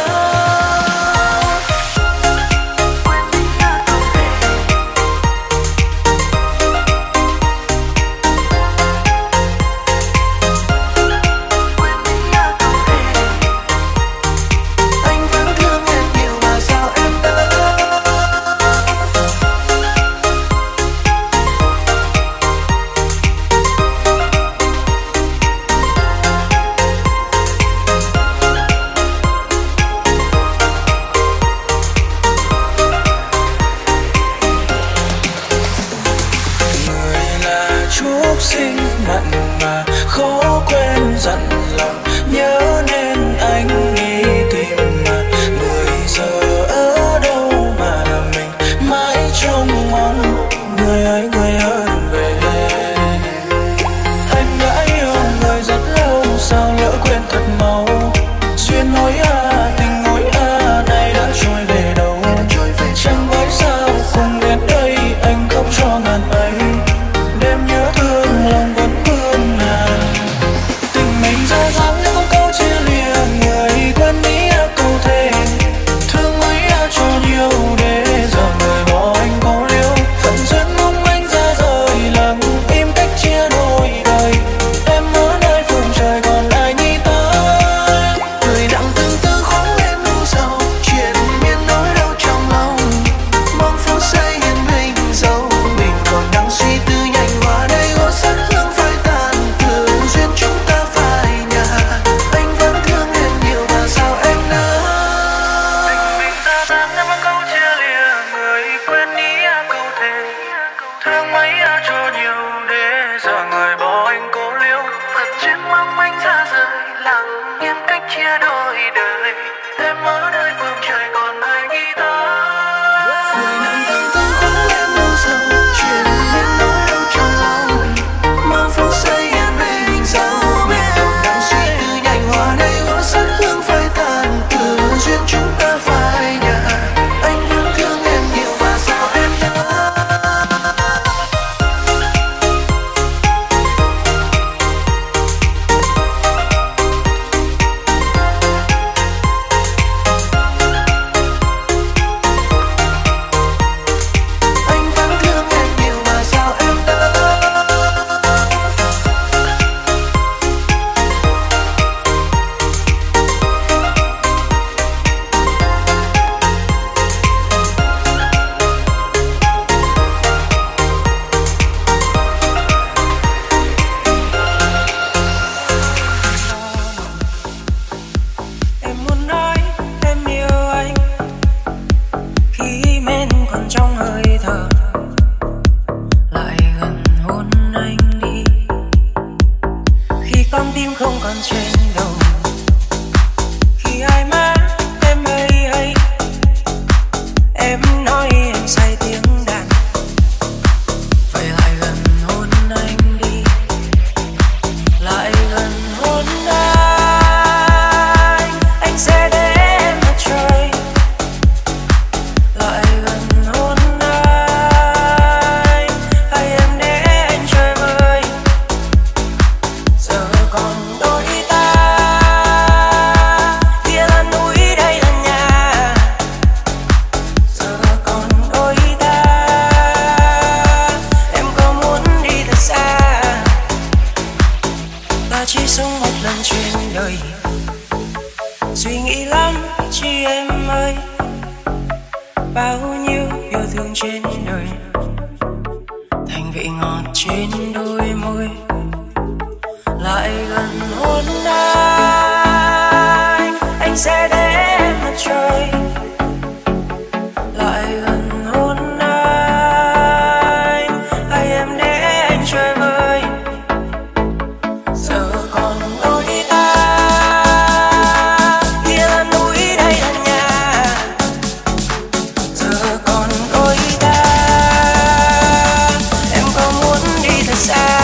S10: anh vẫn thương em nhiều mà sao em đã.
S6: Người là chúc sinh mặn mà khó quên dặn lòng. Nhớ nên anh đi tìm mà. Người giờ ở đâu mà mình mãi trông mong. Người ấy đừng về. Anh đã yêu người rất lâu, sao lỡ quên thật mau. Duyên nối tình nối nay đã trôi về đâu. Chẳng với sao cùng đến đây, anh khóc cho ngàn ấy. Đêm nhớ thương lòng vẫn vương nàng. Tình mình ra dáng không câu chia lìa. Người quên đi câu thề. Thương mấy cho nhiều để giờ người bỏ anh cô liêu. Phận duyên mong anh ra rời lặng im cách chia đôi đời. Em ở nơi phương trời còn ai nghĩ tới.
S10: Người nặng tương tư khoáng lên u sầu. Chuyện miên nỗi đau trong lòng. Mong phút giây yên bình dẫu mình còn đang suy tư nhanh qua đây có sẵn hương phai tàn. Từ duyên chúng ta phai nhạt. Anh vẫn thương em nhiều mà sao em đã.
S6: Tình mình ra dáng em vẫn câu chia lìa. Người quên đi câu thề. Thương mấy cho nhiều để giờ người bỏ anh cô liêu.
S10: Phật duyên mong anh ra rời lặng yên cách chia đôi đời. Em ở nơi phương trời còn ai nghĩ tới. Người nặng tương tư khoáng lên u sầu. Chuyện miên nỗi đau trong lòng. Mong phút giây yên bình dẫu mình còn đang suy tư nhanh qua đây có sẵn hương phai tàn. Từ duyên chúng ta phai nhạt. Anh vẫn thương em nhiều mà sao em đã.
S11: trên đời, thành vị ngọt trên đôi môi, lại gần hôn anh sẽ để mặt trời, lại gần hôn anh, hay em để anh chơi vơi. Giờ còn đôi ta, kia là núi đây là nhà. Giờ còn đôi ta, em có muốn đi thật xa.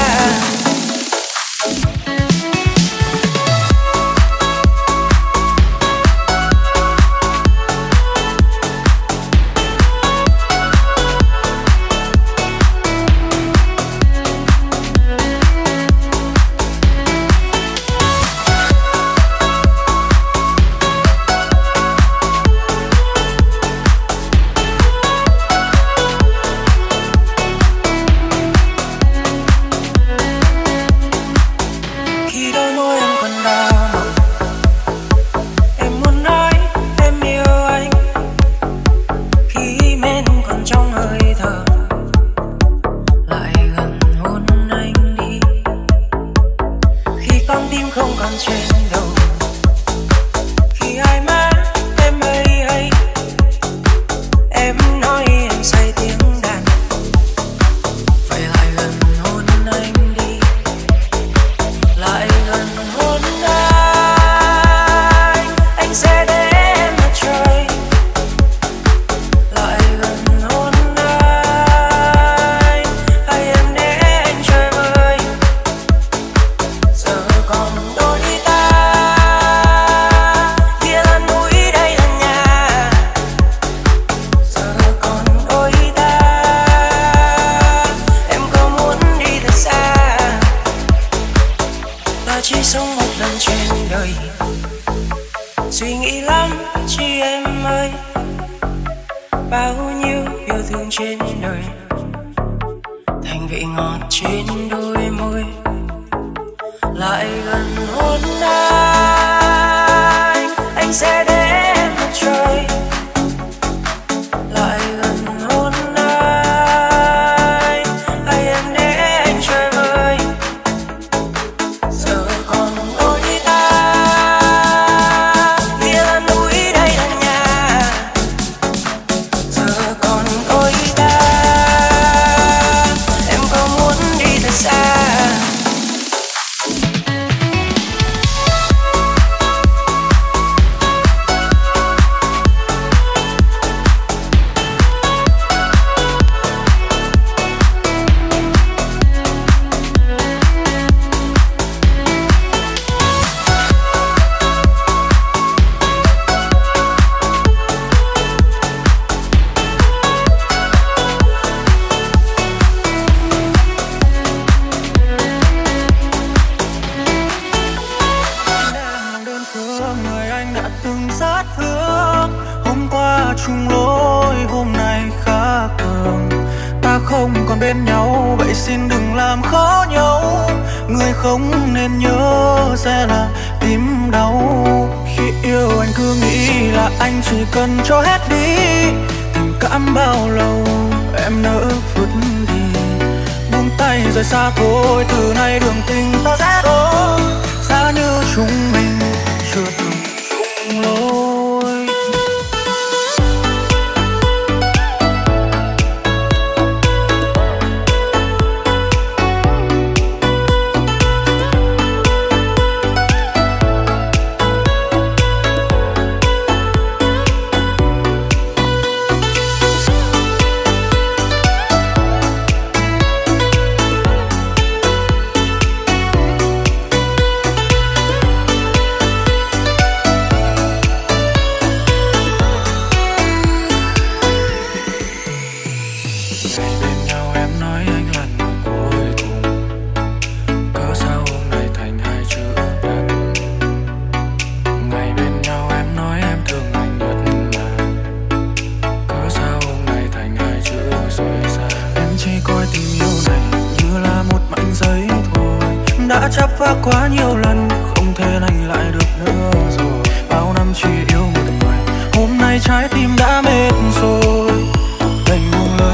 S6: đã chắp phá quá nhiều lần, không thể lành lại được nữa rồi. Bao chỉ yêu một người, hôm nay trái tim đã mệt rồi. Đành buông lời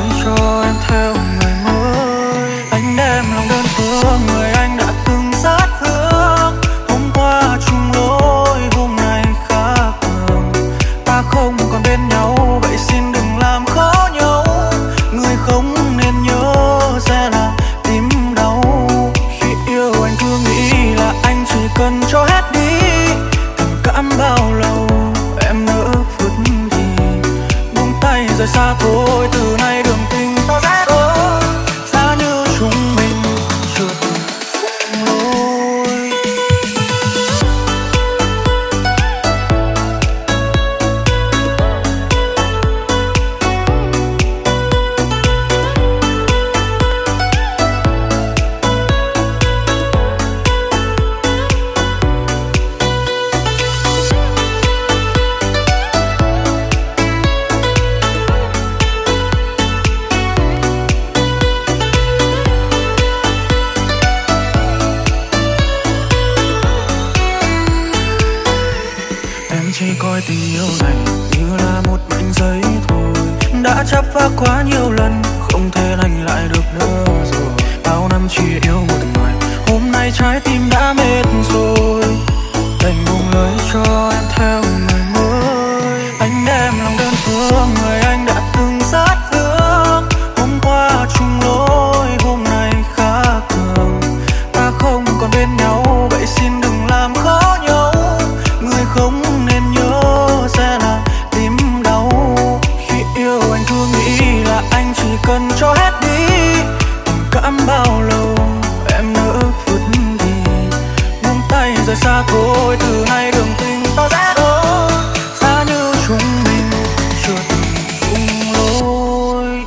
S6: coi tình yêu này như là một mảnh giấy thôi, đã chắp phá quá nhiều lần, không thể lành lại được nữa rồi. Bao năm chỉ yêu một người, hôm nay trái tim đã mệt rồi, đành buông lời cho em theo người mới. Anh đem lòng đơn phương, người anh đã từng rất thương. Hôm qua chung lối, hôm nay khác thường. Ta không còn bên nhau, vậy xin đừng làm khó nhau. Người không nên nhớ sẽ là tim đau. Khi yêu anh cứ nghĩ là anh chỉ cần cho hết đi. Tình cảm bao lâu em nỡ vứt đi, buông tay rời xa thôi. Từ nay đường tình ta sẽ đôi, xa như chúng mình chưa từng chung lối.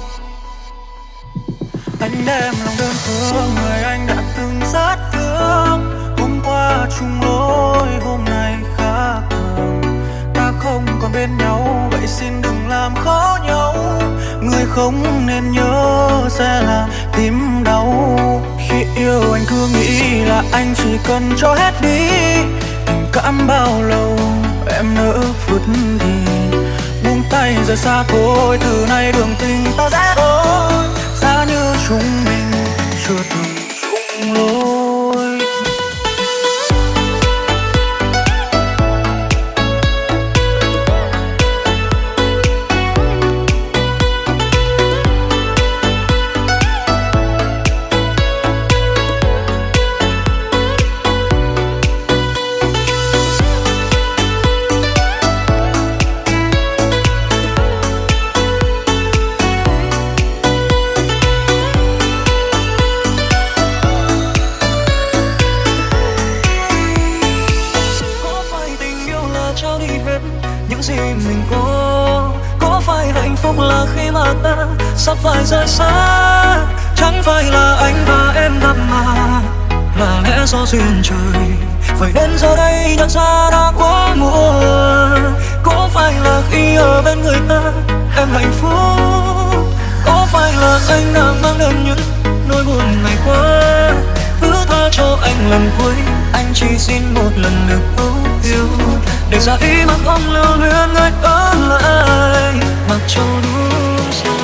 S6: Anh đem lòng đơn phương, người anh đã từng rất thương. Hôm qua chung lối, hôm nay khác thường. Ta không còn bên nhau, vậy xin đừng làm khó nhau. Người không nên nhớ sẽ là tim đau. Khi yêu anh cứ nghĩ là anh chỉ cần cho hết đi. Tình cảm bao lâu em nỡ vứt đi, buông tay rời xa thôi. Từ nay đường tình ta sẽ đôi, xa như chúng mình chưa từng chung lối.
S5: Là khi mà ta sắp phải rời xa, chẳng phải là anh và em gặp mà là lẽ do duyên trời. Phải đến giờ đây nhận ra đã quá muộn. Có phải là khi ở bên người ta em hạnh phúc? Có phải là anh đang mang đến những nỗi buồn ngày qua? Thứ tha cho anh lần cuối, anh chỉ xin một lần được thấu yêu. Để ra ý mà không lưu luyến người ở lại, mặc cho đúng sai.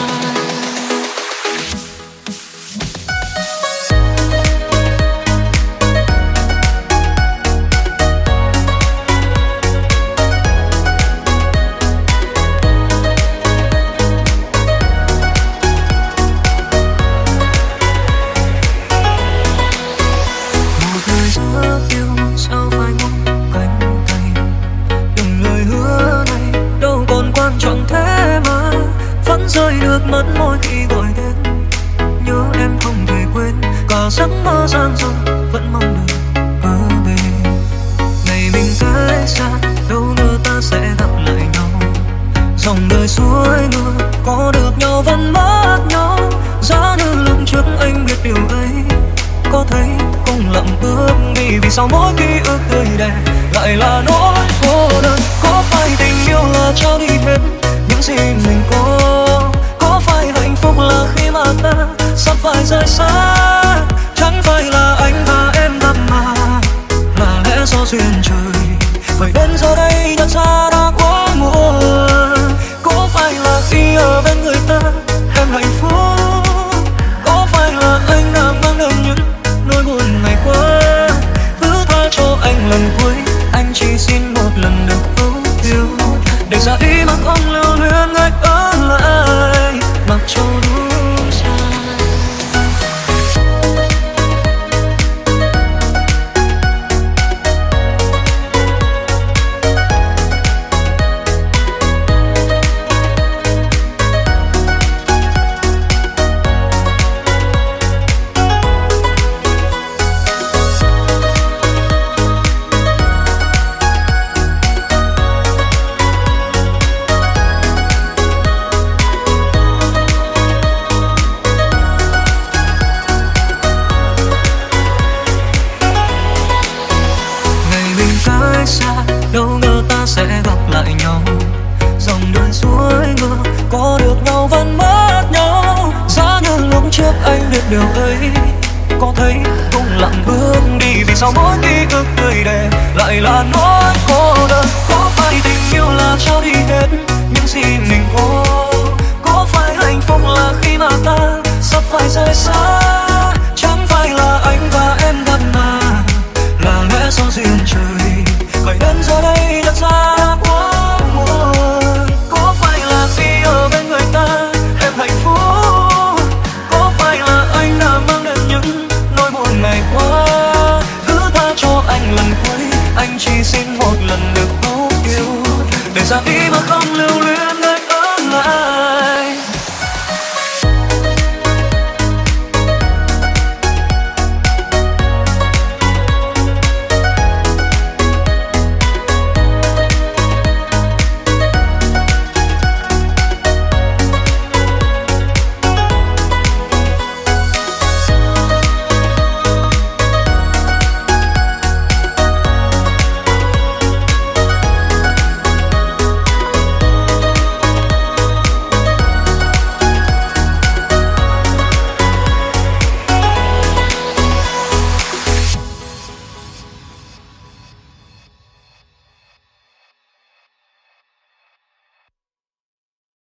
S12: mất mỗi khi gọi tên, nhớ em không thể quên, cả giấc mơ gian dở vẫn mong được ở bên. Ngày mình cách xa, đâu ngờ ta sẽ gặp lại nhau. Dòng đời suối ngược, có được nhau vẫn mất nhau. Giá như lúc trước anh biết điều ấy, có thấy không lặng bước đi. Vì sao mỗi ký ức tươi đẹp lại là nỗi cô đơn? Có phải tình yêu là trao đi hết những gì mình có? Có phải hạnh phúc là khi mà ta sắp phải rời xa? Chẳng phải là anh và em gặp mà là lẽ do duyên trời. Phải đến giờ đây nhận ra đã quá muộn. Có phải là khi ở bên người ta em hạnh phúc? Có phải là anh đã mang đến những nỗi buồn ngày qua? Thứ tha cho anh lần cuối, anh chỉ xin một lần được thấu yêu. Để ra ý mà không lưu luyến người ở lại, mặc cho đúng sai. Đâu ngờ ta sẽ gặp lại nhau. Dòng đời suối ngược, có được nhau vẫn mất nhau. Giá như lúc trước anh biết điều ấy, có thấy cũng lặng bước đi. Vì sao mỗi ký ức tươi đẹp lại là nỗi cô đơn? Có phải tình yêu
S6: trao đi hết những gì mình có phải hạnh phúc là khi mà ta sắp phải rời xa